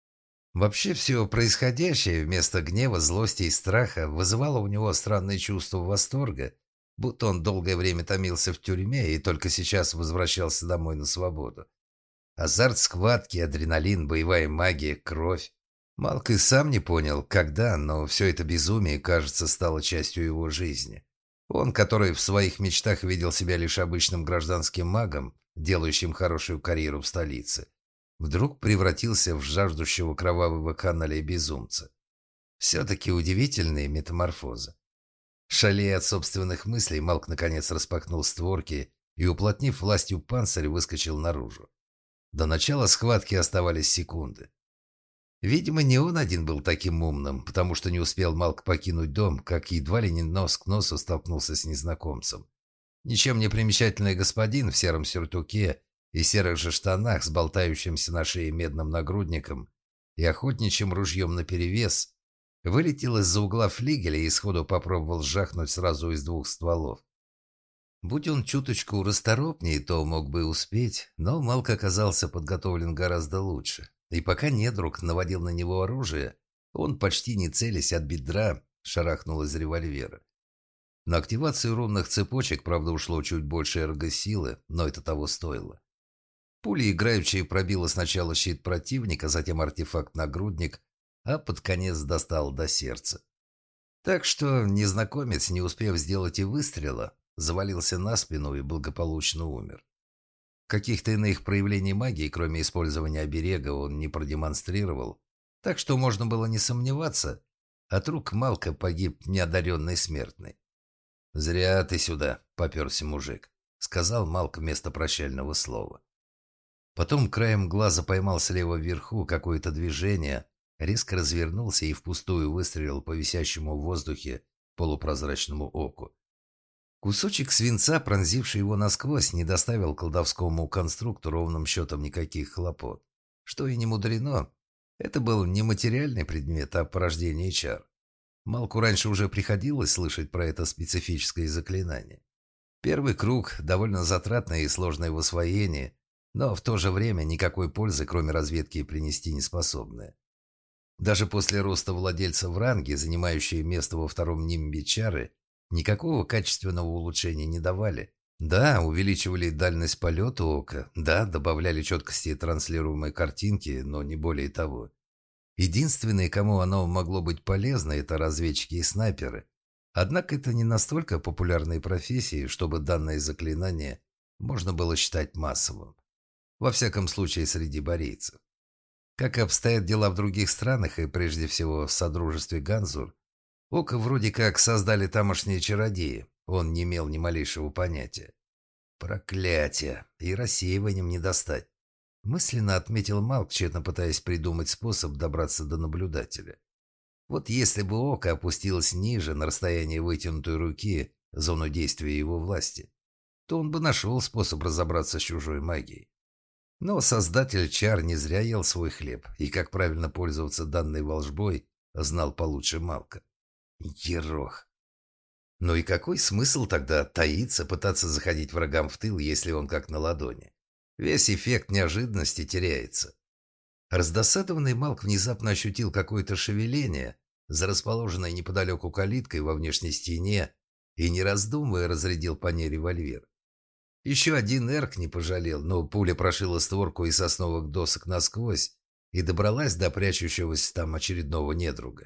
Вообще все происходящее вместо гнева, злости и страха вызывало у него странное чувство восторга, будто он долгое время томился в тюрьме и только сейчас возвращался домой на свободу. Азарт схватки, адреналин, боевая магия, кровь. Малк и сам не понял, когда, но все это безумие, кажется, стало частью его жизни. Он, который в своих мечтах видел себя лишь обычным гражданским магом, делающим хорошую карьеру в столице, вдруг превратился в жаждущего кровавого каналя безумца. Все-таки удивительные метаморфозы. Шалея от собственных мыслей, Малк наконец распахнул створки и, уплотнив властью панцирь, выскочил наружу. До начала схватки оставались секунды. Видимо, не он один был таким умным, потому что не успел Малк покинуть дом, как едва ли не нос к носу столкнулся с незнакомцем. Ничем не примечательный господин в сером сюртуке и серых же штанах с болтающимся на шее медным нагрудником и охотничьим ружьем наперевес вылетел из-за угла флигеля и сходу попробовал жахнуть сразу из двух стволов. Будь он чуточку расторопнее, то мог бы успеть, но Малк оказался подготовлен гораздо лучше. И пока недруг наводил на него оружие, он, почти не целясь от бедра, шарахнул из револьвера. На активацию рунных цепочек, правда, ушло чуть больше эргосилы, но это того стоило. Пуля играючи пробила сначала щит противника, затем артефакт-нагрудник, а под конец достал до сердца. Так что незнакомец, не успев сделать и выстрела, завалился на спину и благополучно умер. Каких-то иных проявлений магии, кроме использования оберега, он не продемонстрировал, так что можно было не сомневаться, от рук Малка погиб неодаренный смертный. «Зря ты сюда», — поперся мужик, — сказал Малк вместо прощального слова. Потом краем глаза поймал слева вверху какое-то движение, резко развернулся и впустую выстрелил по висящему в воздухе полупрозрачному оку. Кусочек свинца, пронзивший его насквозь, не доставил колдовскому конструкту ровным счетом никаких хлопот. Что и не мудрено. Это был не материальный предмет, а порождение чар. Малку раньше уже приходилось слышать про это специфическое заклинание. Первый круг – довольно затратное и сложное в освоении, но в то же время никакой пользы, кроме разведки, принести не способное. Даже после роста владельца в ранге, занимающие место во втором нимбе чары, никакого качественного улучшения не давали. Да, увеличивали дальность полета ока, да, добавляли четкости транслируемой картинки, но не более того. Единственные, кому оно могло быть полезно, это разведчики и снайперы. Однако это не настолько популярные профессии, чтобы данное заклинание можно было считать массовым. Во всяком случае, среди борейцев. Как обстоят дела в других странах и прежде всего в Содружестве Ганзур, око вроде как создали тамошние чародеи, он не имел ни малейшего понятия. Проклятие! И рассеиванием не достать. Мысленно отметил Малк, тщетно пытаясь придумать способ добраться до наблюдателя. Вот если бы око опустилось ниже, на расстояние вытянутой руки, зону действия его власти, то он бы нашел способ разобраться с чужой магией. Но создатель чар не зря ел свой хлеб, и как правильно пользоваться данной волжбой знал получше Малка. Ерох. Ну и какой смысл тогда таиться, пытаться заходить врагам в тыл, если он как на ладони? Весь эффект неожиданности теряется. Раздосадованный Малк внезапно ощутил какое-то шевеление за расположенной неподалеку калиткой во внешней стене и, не раздумывая, разрядил по ней револьвер. Еще один эрк не пожалел, но пуля прошила створку из сосновых досок насквозь и добралась до прячущегося там очередного недруга.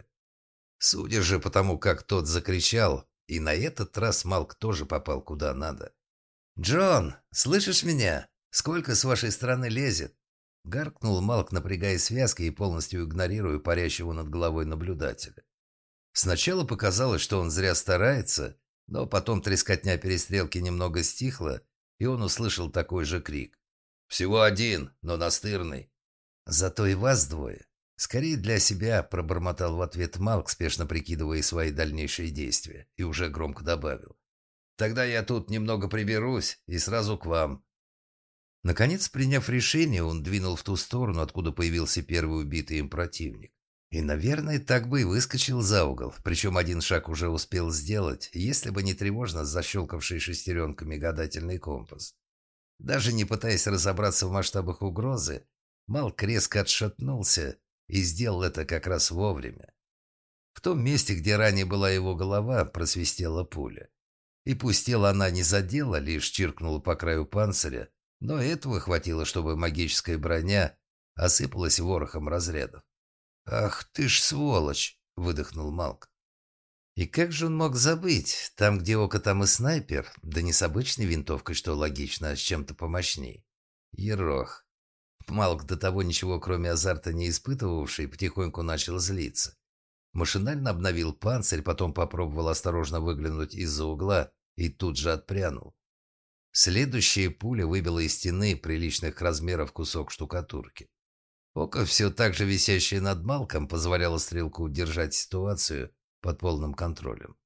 Судя же по тому, как тот закричал, и на этот раз Малк тоже попал куда надо. «Джон, слышишь меня? Сколько с вашей стороны лезет?» Гаркнул Малк, напрягая связки и полностью игнорируя парящего над головой наблюдателя. Сначала показалось, что он зря старается, но потом трескотня перестрелки немного стихла, и он услышал такой же крик. «Всего один, но настырный». «Зато и вас двое». Скорее для себя пробормотал в ответ Малк, спешно прикидывая свои дальнейшие действия, и уже громко добавил. «Тогда я тут немного приберусь и сразу к вам». Наконец, приняв решение, он двинул в ту сторону, откуда появился первый убитый им противник. И, наверное, так бы и выскочил за угол, причем один шаг уже успел сделать, если бы не тревожно защелкавший шестеренками гадательный компас. Даже не пытаясь разобраться в масштабах угрозы, Малк резко отшатнулся и сделал это как раз вовремя. В том месте, где ранее была его голова, просвистела пуля. И пусть тело она не задела, лишь чиркнула по краю панциря, но этого хватило, чтобы магическая броня осыпалась ворохом разрядов. «Ах ты ж сволочь!» — выдохнул Малк. И как же он мог забыть? Там, где око, там и снайпер, да не с обычной винтовкой, что логично, а с чем-то помощней. Ерох. Малк, до того ничего кроме азарта не испытывавший, потихоньку начал злиться. Машинально обновил панцирь, потом попробовал осторожно выглянуть из-за угла и тут же отпрянул. Следующая пуля выбила из стены приличных размеров кусок штукатурки. Око, все так же висящее над Малком, позволяло стрелку удержать ситуацию под полным контролем.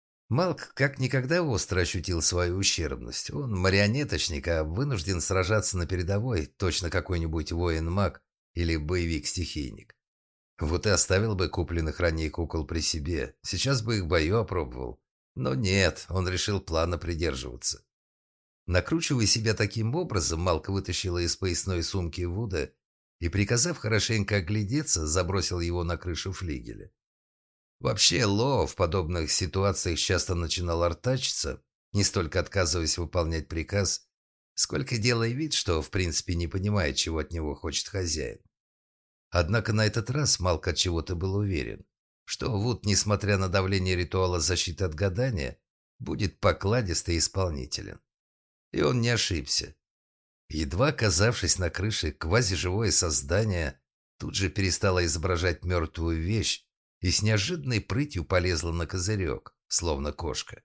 Малк как никогда остро ощутил свою ущербность. Он марионеточник, а вынужден сражаться на передовой, точно какой-нибудь воин-маг или боевик-стихийник. Вот и оставил бы купленных ранее кукол при себе, сейчас бы их в бою опробовал. Но нет, он решил плана придерживаться. Накручивая себя таким образом, Малк вытащила из поясной сумки Вуда и, приказав хорошенько оглядеться, забросил его на крышу флигеля. Вообще, Ло в подобных ситуациях часто начинал артачиться, не столько отказываясь выполнять приказ, сколько делая вид, что в принципе не понимает, чего от него хочет хозяин. Однако на этот раз Малк от чего-то был уверен, что Вуд, несмотря на давление ритуала защиты от гадания, будет покладист и исполнителен. И он не ошибся. Едва оказавшись на крыше, квазиживое создание тут же перестало изображать мертвую вещь и с неожиданной прытью полезла на козырек, словно кошка.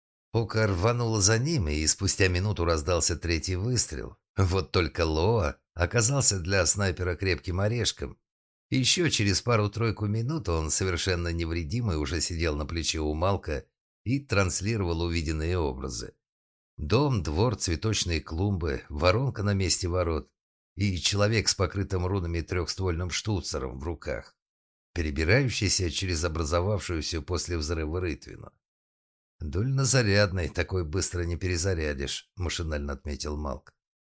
Око рвануло за ним, и спустя минуту раздался третий выстрел. Вот только Лоа оказался для снайпера крепким орешком. И еще через пару-тройку минут он, совершенно невредимый, уже сидел на плече у Малка и транслировал увиденные образы. Дом, двор, цветочные клумбы, воронка на месте ворот и человек с покрытым рунами трехствольным штуцером в руках, перебирающийся через образовавшуюся после взрыва рытвину. «Дульнозарядный, такой быстро не перезарядишь», — машинально отметил Малк.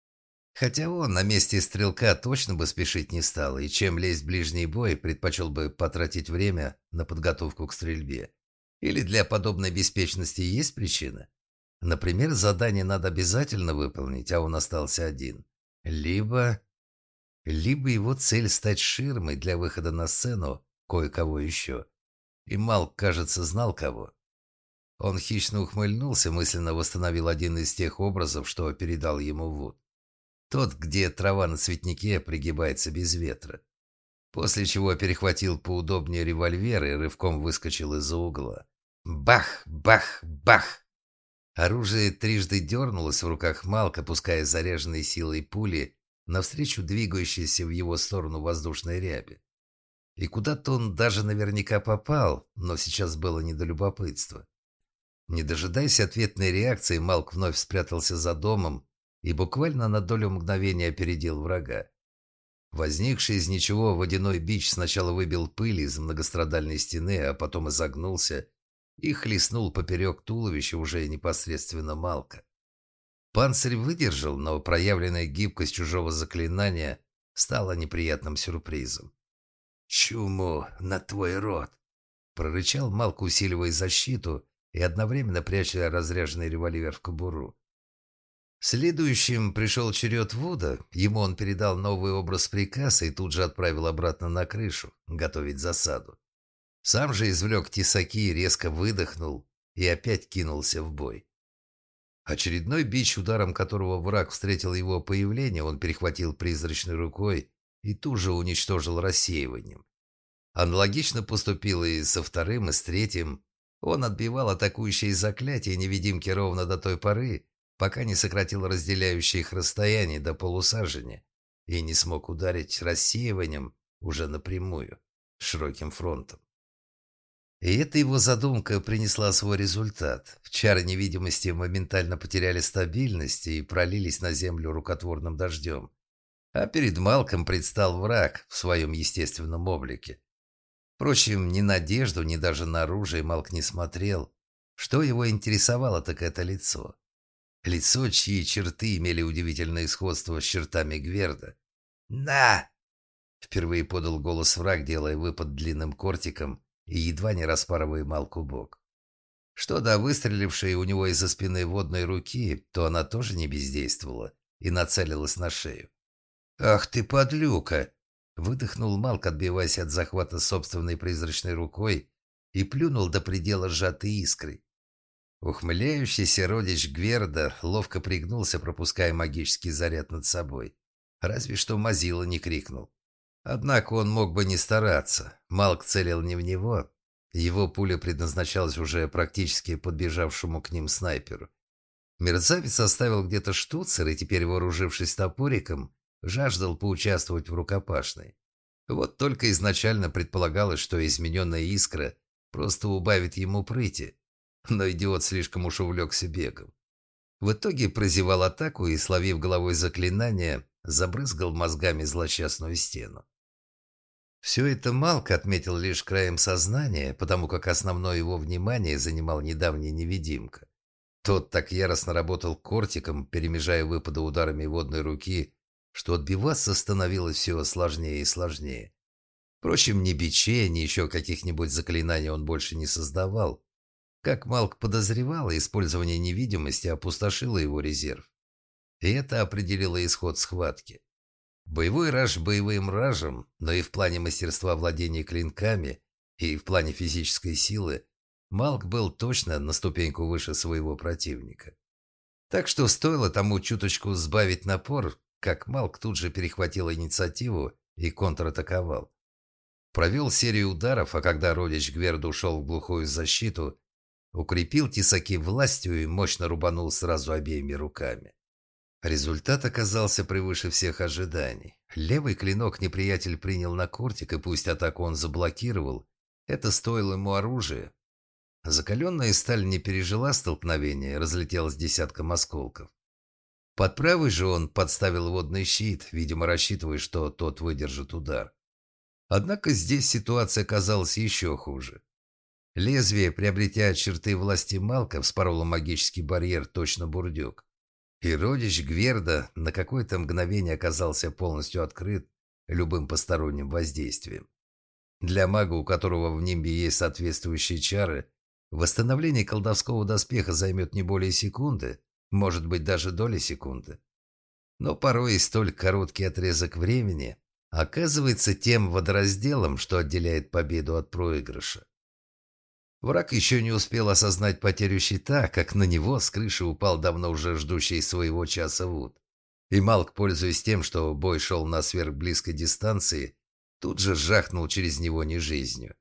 Хотя он на месте стрелка точно бы спешить не стал, и чем лезть в ближний бой, предпочел бы потратить время на подготовку к стрельбе. Или для подобной беспечности есть причина? Например, задание надо обязательно выполнить, а он остался один. Либо... Либо его цель стать ширмой для выхода на сцену кое-кого еще. И Малк, кажется, знал кого. Он хищно ухмыльнулся, мысленно восстановил один из тех образов, что передал ему Вуд. Тот, где трава на цветнике пригибается без ветра. После чего перехватил поудобнее револьвер и рывком выскочил из-за угла. Бах! Бах! Бах! Оружие трижды дернулось в руках Малка, пуская заряженной силой пули навстречу двигающейся в его сторону воздушной ряби. И куда-то он даже наверняка попал, но сейчас было не до любопытства. Не дожидаясь ответной реакции, Малк вновь спрятался за домом и буквально на долю мгновения опередил врага. Возникший из ничего водяной бич сначала выбил пыль из многострадальной стены, а потом изогнулся и хлестнул поперек туловища уже непосредственно Малка. Панцирь выдержал, но проявленная гибкость чужого заклинания стала неприятным сюрпризом. «Чуму на твой рот!» — прорычал Малк, усиливая защиту и одновременно пряча разряженный револьвер в кобуру. Следующим пришел черед Вуда, ему он передал новый образ приказа и тут же отправил обратно на крышу, готовить засаду. Сам же извлек тесаки, резко выдохнул и опять кинулся в бой. Очередной бич, ударом которого враг встретил его появление, он перехватил призрачной рукой и тут же уничтожил рассеиванием. Аналогично поступил и со вторым, и с третьим. Он отбивал атакующие заклятия невидимки ровно до той поры, пока не сократил разделяющее их расстояние до полусажени и не смог ударить рассеиванием уже напрямую, широким фронтом. И эта его задумка принесла свой результат. Чары невидимости моментально потеряли стабильность и пролились на землю рукотворным дождем. А перед Малком предстал враг в своем естественном облике. Впрочем, ни на одежду, ни даже на оружие Малк не смотрел. Что его интересовало, так это лицо. Лицо, чьи черты имели удивительное сходство с чертами Гверда. «На!» — впервые подал голос враг, делая выпад длинным кортиком и едва не распарывая Малку бок. Что до выстрелившей у него из-за спины водной руки, то она тоже не бездействовала и нацелилась на шею. «Ах ты, подлюка!» — выдохнул Малк, отбиваясь от захвата собственной призрачной рукой, и плюнул до предела сжатой искрой. Ухмыляющийся родич Гверда ловко пригнулся, пропуская магический заряд над собой. Разве что Мазила не крикнул. Однако он мог бы не стараться. Малк целил не в него. Его пуля предназначалась уже практически подбежавшему к ним снайперу. Мерзавец оставил где-то штуцер и теперь, вооружившись топориком, жаждал поучаствовать в рукопашной. Вот только изначально предполагалось, что измененная искра просто убавит ему прыти. Но идиот слишком уж увлекся бегом. В итоге прозевал атаку и, словив головой заклинание, забрызгал мозгами злосчастную стену. Все это Малк отметил лишь краем сознания, потому как основное его внимание занимал недавний невидимка. Тот так яростно работал кортиком, перемежая выпады ударами водной руки, что отбиваться становилось все сложнее и сложнее. Впрочем, ни бичей, ни еще каких-нибудь заклинаний он больше не создавал. Как Малк подозревал, использование невидимости опустошило его резерв. И это определило исход схватки. Боевой раж боевым ражем, но и в плане мастерства владения клинками, и в плане физической силы Малк был точно на ступеньку выше своего противника. Так что стоило тому чуточку сбавить напор, как Малк тут же перехватил инициативу и контратаковал. Провел серию ударов, а когда родич Гверда ушел в глухую защиту, укрепил тесаки властью и мощно рубанул сразу обеими руками. Результат оказался превыше всех ожиданий. Левый клинок неприятель принял на кортик, и пусть атаку он заблокировал, это стоило ему оружия. Закаленная сталь не пережила столкновения, разлетелась десятком осколков. Под правый же он подставил водный щит, видимо, рассчитывая, что тот выдержит удар. Однако здесь ситуация оказалась еще хуже. Лезвие, приобретя черты власти Малка, вспороло магический барьер точно бурдюк. И родич Гверда на какое-то мгновение оказался полностью открыт любым посторонним воздействием. Для мага, у которого в нимбе есть соответствующие чары, восстановление колдовского доспеха займет не более секунды, может быть даже доли секунды. Но порой и столь короткий отрезок времени оказывается тем водоразделом, что отделяет победу от проигрыша. Враг еще не успел осознать потерю щита, как на него с крыши упал давно уже ждущий своего часа Вуд. И Малк, пользуясь тем, что бой шел на сверхблизкой дистанции, тут же жахнул через него не жизнью.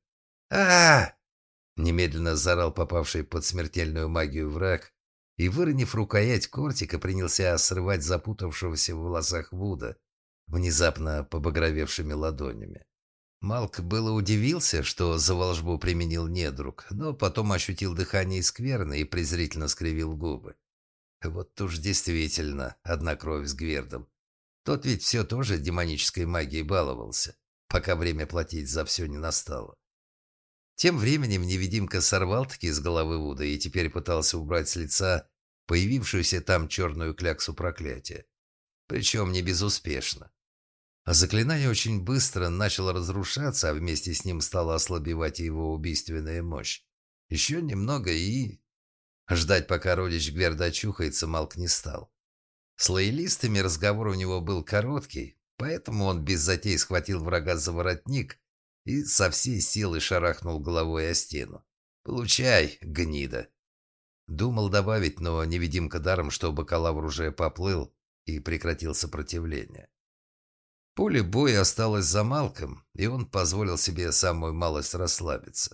а Немедленно заорал попавший под смертельную магию враг и, выронив рукоять кортика, принялся срывать запутавшегося в волосах Вуда внезапно побагровевшими ладонями. Малк было удивился, что за волшбу применил недруг, но потом ощутил дыхание скверны и презрительно скривил губы. Вот уж действительно одна кровь с Гвердом. Тот ведь все тоже демонической магией баловался, пока время платить за все не настало. Тем временем невидимка сорвал-таки с головы Вуда и теперь пытался убрать с лица появившуюся там черную кляксу проклятия. Причем не безуспешно. А заклинание очень быстро начало разрушаться, а вместе с ним стала ослабевать и его убийственная мощь. Еще немного и... Ждать, пока родич Гверда очухается, Малк не стал. С лоялистами разговор у него был короткий, поэтому он без затей схватил врага за воротник и со всей силы шарахнул головой о стену. «Получай, гнида!» Думал добавить, но невидимка даром, что бакалавр уже поплыл и прекратил сопротивление. Поле боя осталось за Малком, и он позволил себе самую малость расслабиться.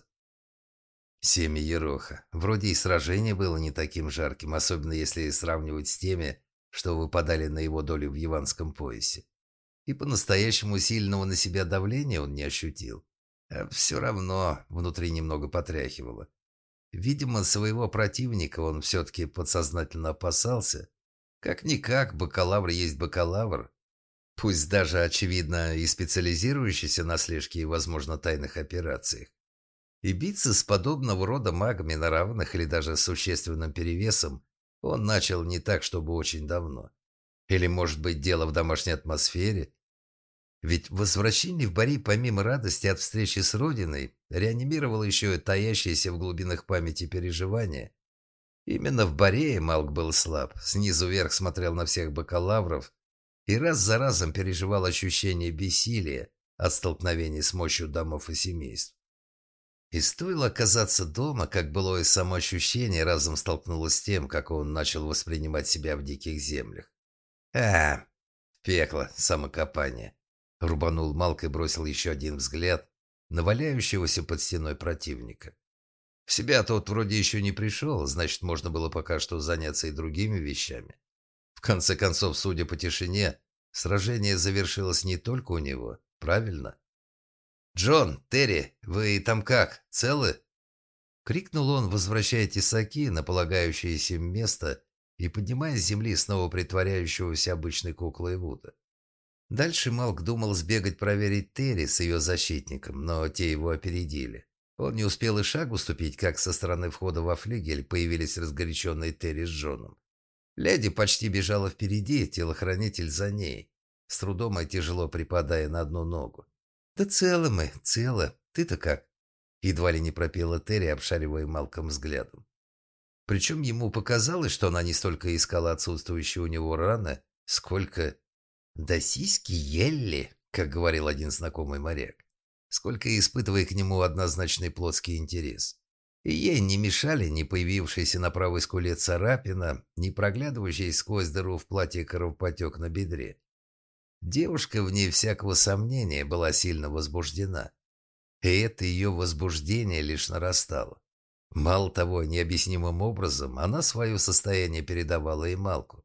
Семя Ероха. Вроде и сражение было не таким жарким, особенно если сравнивать с теми, что выпадали на его долю в Яванском поясе. И по-настоящему сильного на себя давления он не ощутил. А все равно внутри немного потряхивало. Видимо, своего противника он все-таки подсознательно опасался. Как-никак, бакалавр есть бакалавр. Пусть даже, очевидно, и специализирующийся на слежке и, возможно, тайных операциях. И биться с подобного рода магами на равных или даже с существенным перевесом он начал не так, чтобы очень давно. Или, может быть, дело в домашней атмосфере? Ведь возвращение в Бори, помимо радости от встречи с Родиной, реанимировало еще и таящиеся в глубинах памяти переживания. Именно в Борее Малк был слаб, снизу вверх смотрел на всех бакалавров и раз за разом переживал ощущение бессилия от столкновений с мощью домов и семейств. И стоило оказаться дома, как былое самоощущение разом столкнулось с тем, как он начал воспринимать себя в диких землях. «А, пекло, самокопание!» Рубанул Малк и бросил еще один взгляд на валяющегося под стеной противника. В себя тот вроде еще не пришел, значит, можно было пока что заняться и другими вещами. В конце концов, судя по тишине, сражение завершилось не только у него, правильно? «Джон, Терри, вы там как, целы?» Крикнул он, возвращая тесаки на полагающееся место и поднимая с земли снова притворяющегося обычной куклой Вуда. Дальше Малк думал сбегать проверить Терри с ее защитником, но те его опередили. Он не успел и шагу ступить, как со стороны входа во флигель появились разгоряченные Терри с Джоном. Леди почти бежала впереди, телохранитель за ней, с трудом и тяжело припадая на одну ногу. «Да целы мы, целы. Ты-то как?» Едва ли не пропела Терри, обшаривая Малком взглядом. Причем ему показалось, что она не столько искала отсутствующие у него раны, сколько... «Да сиськи елли», как говорил один знакомый моряк, сколько испытывая к нему однозначный плотский интерес. И ей не мешали ни появившаяся на правой скуле царапина, ни проглядывающий сквозь дыру в платье кровопотек на бедре. Девушка, вне всякого сомнения, была сильно возбуждена. И это ее возбуждение лишь нарастало. Мало того, необъяснимым образом она свое состояние передавала и Малку.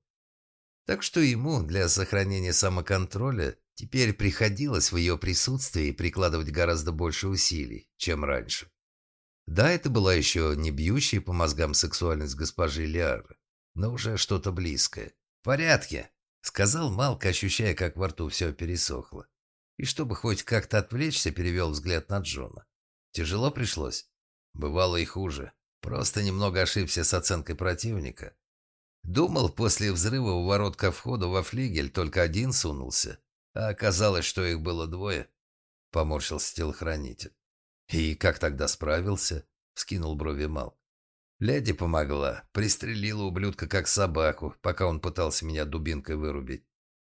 Так что ему для сохранения самоконтроля теперь приходилось в ее присутствии прикладывать гораздо больше усилий, чем раньше. Да, это была еще не бьющая по мозгам сексуальность госпожи Лиары, но уже что-то близкое. «В порядке», — сказал Малк, ощущая, как во рту все пересохло. И чтобы хоть как-то отвлечься, перевел взгляд на Джона. Тяжело пришлось. Бывало и хуже. Просто немного ошибся с оценкой противника. Думал, после взрыва у ворот ко входу во флигель только один сунулся, а оказалось, что их было двое. Поморщился телохранитель. «И как тогда справился?» — вскинул брови Малк. «Леди помогла. Пристрелила ублюдка как собаку, пока он пытался меня дубинкой вырубить».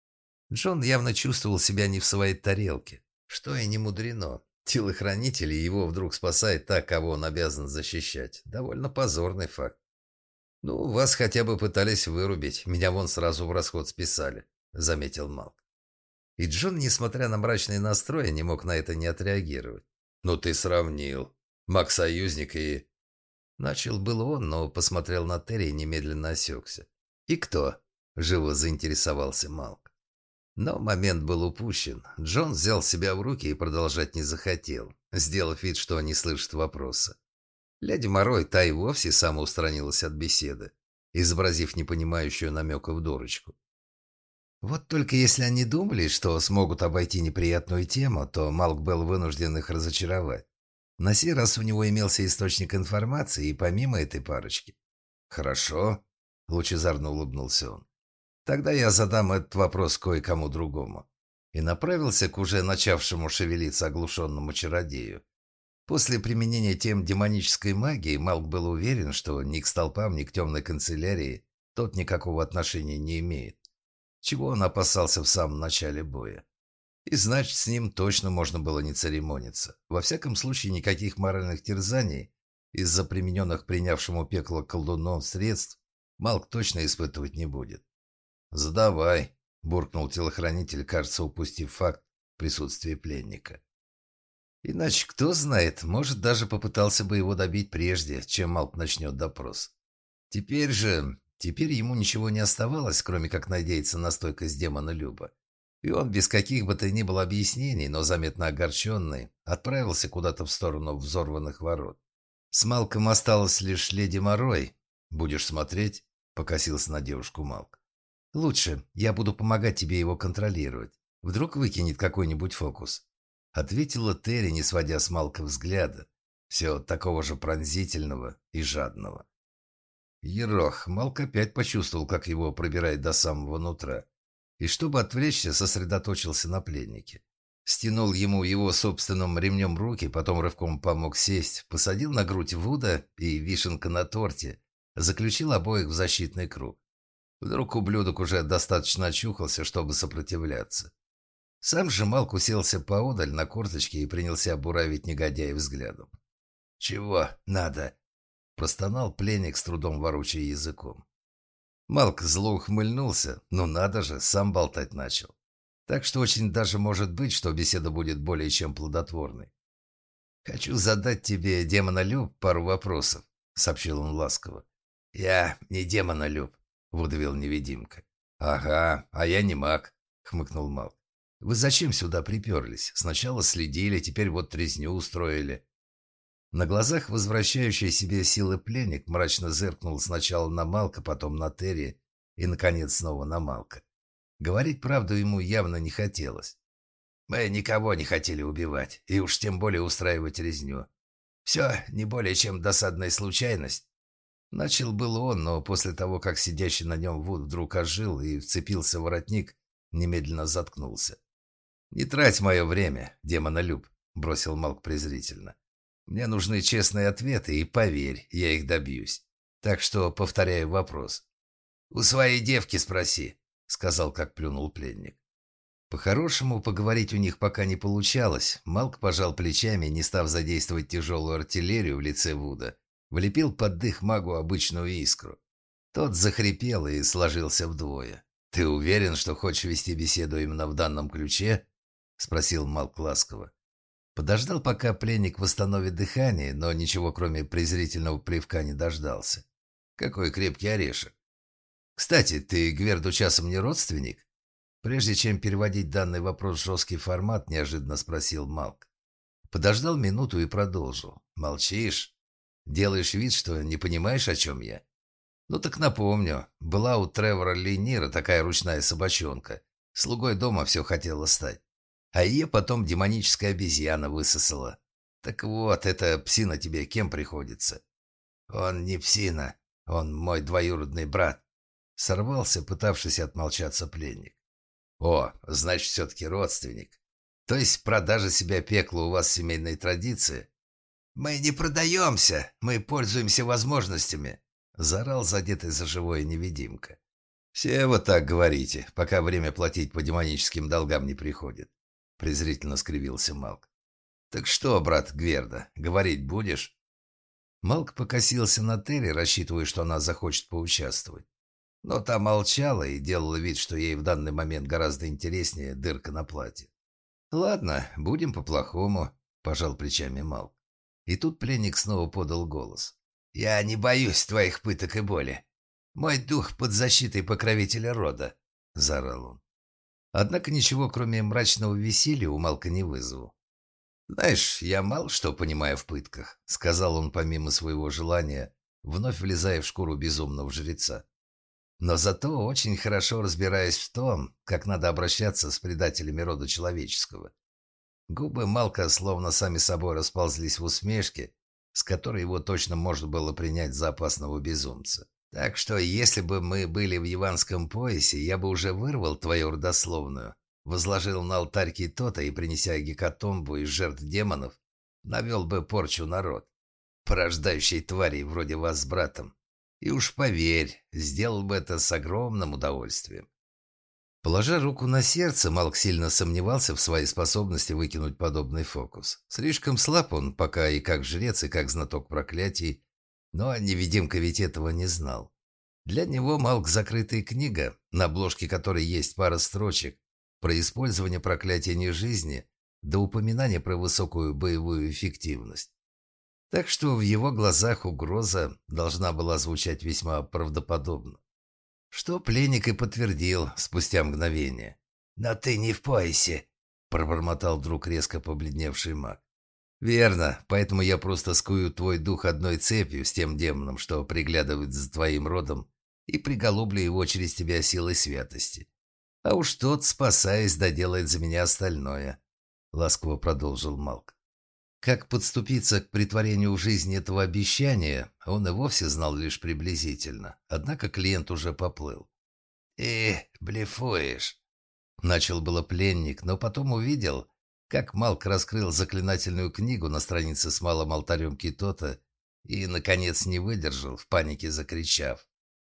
Джон явно чувствовал себя не в своей тарелке. Что и не мудрено. Телохранитель его вдруг спасает так, кого он обязан защищать. Довольно позорный факт. «Ну, вас хотя бы пытались вырубить. Меня вон сразу в расход списали», — заметил Малк. И Джон, несмотря на мрачный настрой, не мог на это не отреагировать. «Ну ты сравнил. Маг-союзник и...» Начал было он, но посмотрел на Терри и немедленно осекся. «И кто?» — живо заинтересовался Малк. Но момент был упущен. Джон взял себя в руки и продолжать не захотел, сделав вид, что не слышит вопроса. Леди Морой та и вовсе самоустранилась от беседы, изобразив непонимающую намеков дурочку. Вот только если они думали, что смогут обойти неприятную тему, то Малк был вынужден их разочаровать. На сей раз у него имелся источник информации и помимо этой парочки. «Хорошо», — лучезарно улыбнулся он. «Тогда я задам этот вопрос кое-кому другому». И направился к уже начавшему шевелиться оглушенному чародею. После применения тем демонической магии Малк был уверен, что ни к столпам, ни к темной канцелярии тот никакого отношения не имеет, чего он опасался в самом начале боя. И значит, с ним точно можно было не церемониться. Во всяком случае, никаких моральных терзаний из-за примененных принявшему пекло колдуном средств Малк точно испытывать не будет. «Задавай», — буркнул телохранитель, кажется, упустив факт присутствия пленника. Иначе, кто знает, может, даже попытался бы его добить прежде, чем Малк начнет допрос. Теперь же... Теперь ему ничего не оставалось, кроме как надеяться на стойкость демона Люба. И он без каких бы то ни было объяснений, но заметно огорченный, отправился куда-то в сторону взорванных ворот. С Малком осталась лишь леди Морой. «Будешь смотреть?» — покосился на девушку Малк. «Лучше. Я буду помогать тебе его контролировать. Вдруг выкинет какой-нибудь фокус», — ответила Терри, не сводя с Малка взгляда. Все такого же пронзительного и жадного. Ерох, Малк опять почувствовал, как его пробирает до самого нутра. И чтобы отвлечься, сосредоточился на пленнике. Стянул ему его собственным ремнем руки, потом рывком помог сесть, посадил на грудь Вуда и, вишенка на торте, заключил обоих в защитный круг. Вдруг ублюдок уже достаточно очухался, чтобы сопротивляться. Сам же Малк уселся поодаль на корточке и принялся буравить негодяя взглядом. «Чего надо?» — простонал пленник, с трудом ворочая языком. Малк зло ухмыльнулся. «Ну надо же, сам болтать начал. Так что очень даже может быть, что беседа будет более чем плодотворной. «Хочу задать тебе, демонолюб, пару вопросов», — сообщил он ласково. «Я не демонолюб», — выдавил невидимка. «Ага, а я не маг», — хмыкнул Малк. «Вы зачем сюда приперлись? Сначала следили, теперь вот трезню устроили». На глазах возвращающей себе силы пленник мрачно зыркнул сначала на Малка, потом на Терри и, наконец, снова на Малка. Говорить правду ему явно не хотелось. «Мы никого не хотели убивать, и уж тем более устраивать резню. Все не более чем досадная случайность». Начал был он, но после того, как сидящий на нем Вуд вдруг ожил и вцепился в воротник, немедленно заткнулся. «Не трать мое время, демонолюб», — бросил Малк презрительно. «Мне нужны честные ответы, и поверь, я их добьюсь. Так что повторяю вопрос». «У своей девки спроси», — сказал, как плюнул пленник. По-хорошему, поговорить у них пока не получалось. Малк пожал плечами, не став задействовать тяжелую артиллерию в лице Вуда, влепил под дых магу обычную искру. Тот захрипел и сложился вдвое. «Ты уверен, что хочешь вести беседу именно в данном ключе?» — спросил Малк ласково. Подождал, пока пленник восстановит дыхание, но ничего, кроме презрительного плевка, не дождался. «Какой крепкий орешек! Кстати, ты Гверду часом не родственник?» Прежде чем переводить данный вопрос в жесткий формат, неожиданно спросил Малк. Подождал минуту и продолжил. «Молчишь? Делаешь вид, что не понимаешь, о чем я? Ну так напомню, была у Тревора Линира такая ручная собачонка. Слугой дома все хотела стать. А ее потом демоническая обезьяна высосала. Так вот, эта псина тебе кем приходится?» «Он не псина, он мой двоюродный брат», — сорвался, пытавшись отмолчаться пленник. «О, значит, все-таки родственник. То есть продажа себя пеклу у вас семейной традиции?» «Мы не продаемся, мы пользуемся возможностями», — заорал задетый за живое невидимка. «Все вот так говорите, пока время платить по демоническим долгам не приходит», — презрительно скривился Малк. «Так что, брат Гверда, говорить будешь?» Малк покосился на Терри, рассчитывая, что она захочет поучаствовать. Но та молчала и делала вид, что ей в данный момент гораздо интереснее дырка на платье. «Ладно, будем по-плохому», — пожал плечами Малк. И тут пленник снова подал голос. «Я не боюсь твоих пыток и боли. Мой дух под защитой покровителя рода», — заорал он. Однако ничего, кроме мрачного веселья, у Малка не вызвал. «Знаешь, я мало что понимаю в пытках», — сказал он помимо своего желания, вновь влезая в шкуру безумного жреца. «Но зато очень хорошо разбираюсь в том, как надо обращаться с предателями рода человеческого». Губы Малка словно сами собой расползлись в усмешке, с которой его точно можно было принять за опасного безумца. «Так что, если бы мы были в Яванском поясе, я бы уже вырвал твою родословную, возложил на алтарь Китота и, принеся гекатомбу из жертв демонов, навел бы порчу на род, порождающий тварей вроде вас с братом. И уж поверь, сделал бы это с огромным удовольствием». Положа руку на сердце, Малк сильно сомневался в своей способности выкинуть подобный фокус. Слишком слаб он пока и как жрец, и как знаток проклятий, но невидимка ведь этого не знал. Для него Малк — закрытая книга, на обложке которой есть пара строчек про использование проклятия нежизни до упоминания про высокую боевую эффективность. Так что в его глазах угроза должна была звучать весьма правдоподобно. Что пленник и подтвердил спустя мгновение. «Но ты не в поясе», — пробормотал вдруг резко побледневший маг. «Верно, поэтому я просто скую твой дух одной цепью с тем демоном, что приглядывает за твоим родом, и приголублю его через тебя силой святости. А уж тот, спасаясь, доделает за меня остальное», — ласково продолжил Малк. Как подступиться к притворению в жизнь этого обещания, он и вовсе знал лишь приблизительно, однако клиент уже поплыл. «И блефуешь», — начал было пленник, но потом увидел, как Малк раскрыл заклинательную книгу на странице с малым алтарем Китота и, наконец, не выдержал, в панике закричав: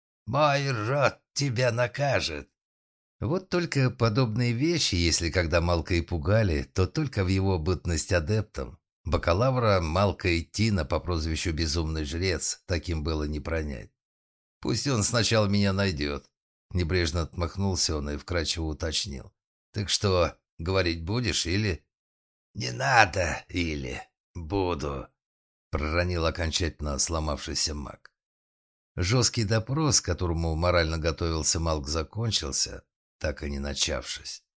«Мой род тебя накажет!» Вот только подобные вещи, если когда Малка и пугали, то только в его бытность адептом. Бакалавра Малка Тина по прозвищу Безумный Жрец таким было не пронять. «Пусть он сначала меня найдет», — небрежно отмахнулся он и вкратчиво уточнил. «Так что, говорить будешь или...» «Не надо или... буду», — проронил окончательно сломавшийся маг. Жесткий допрос, к которому морально готовился Малк, закончился, так и не начавшись.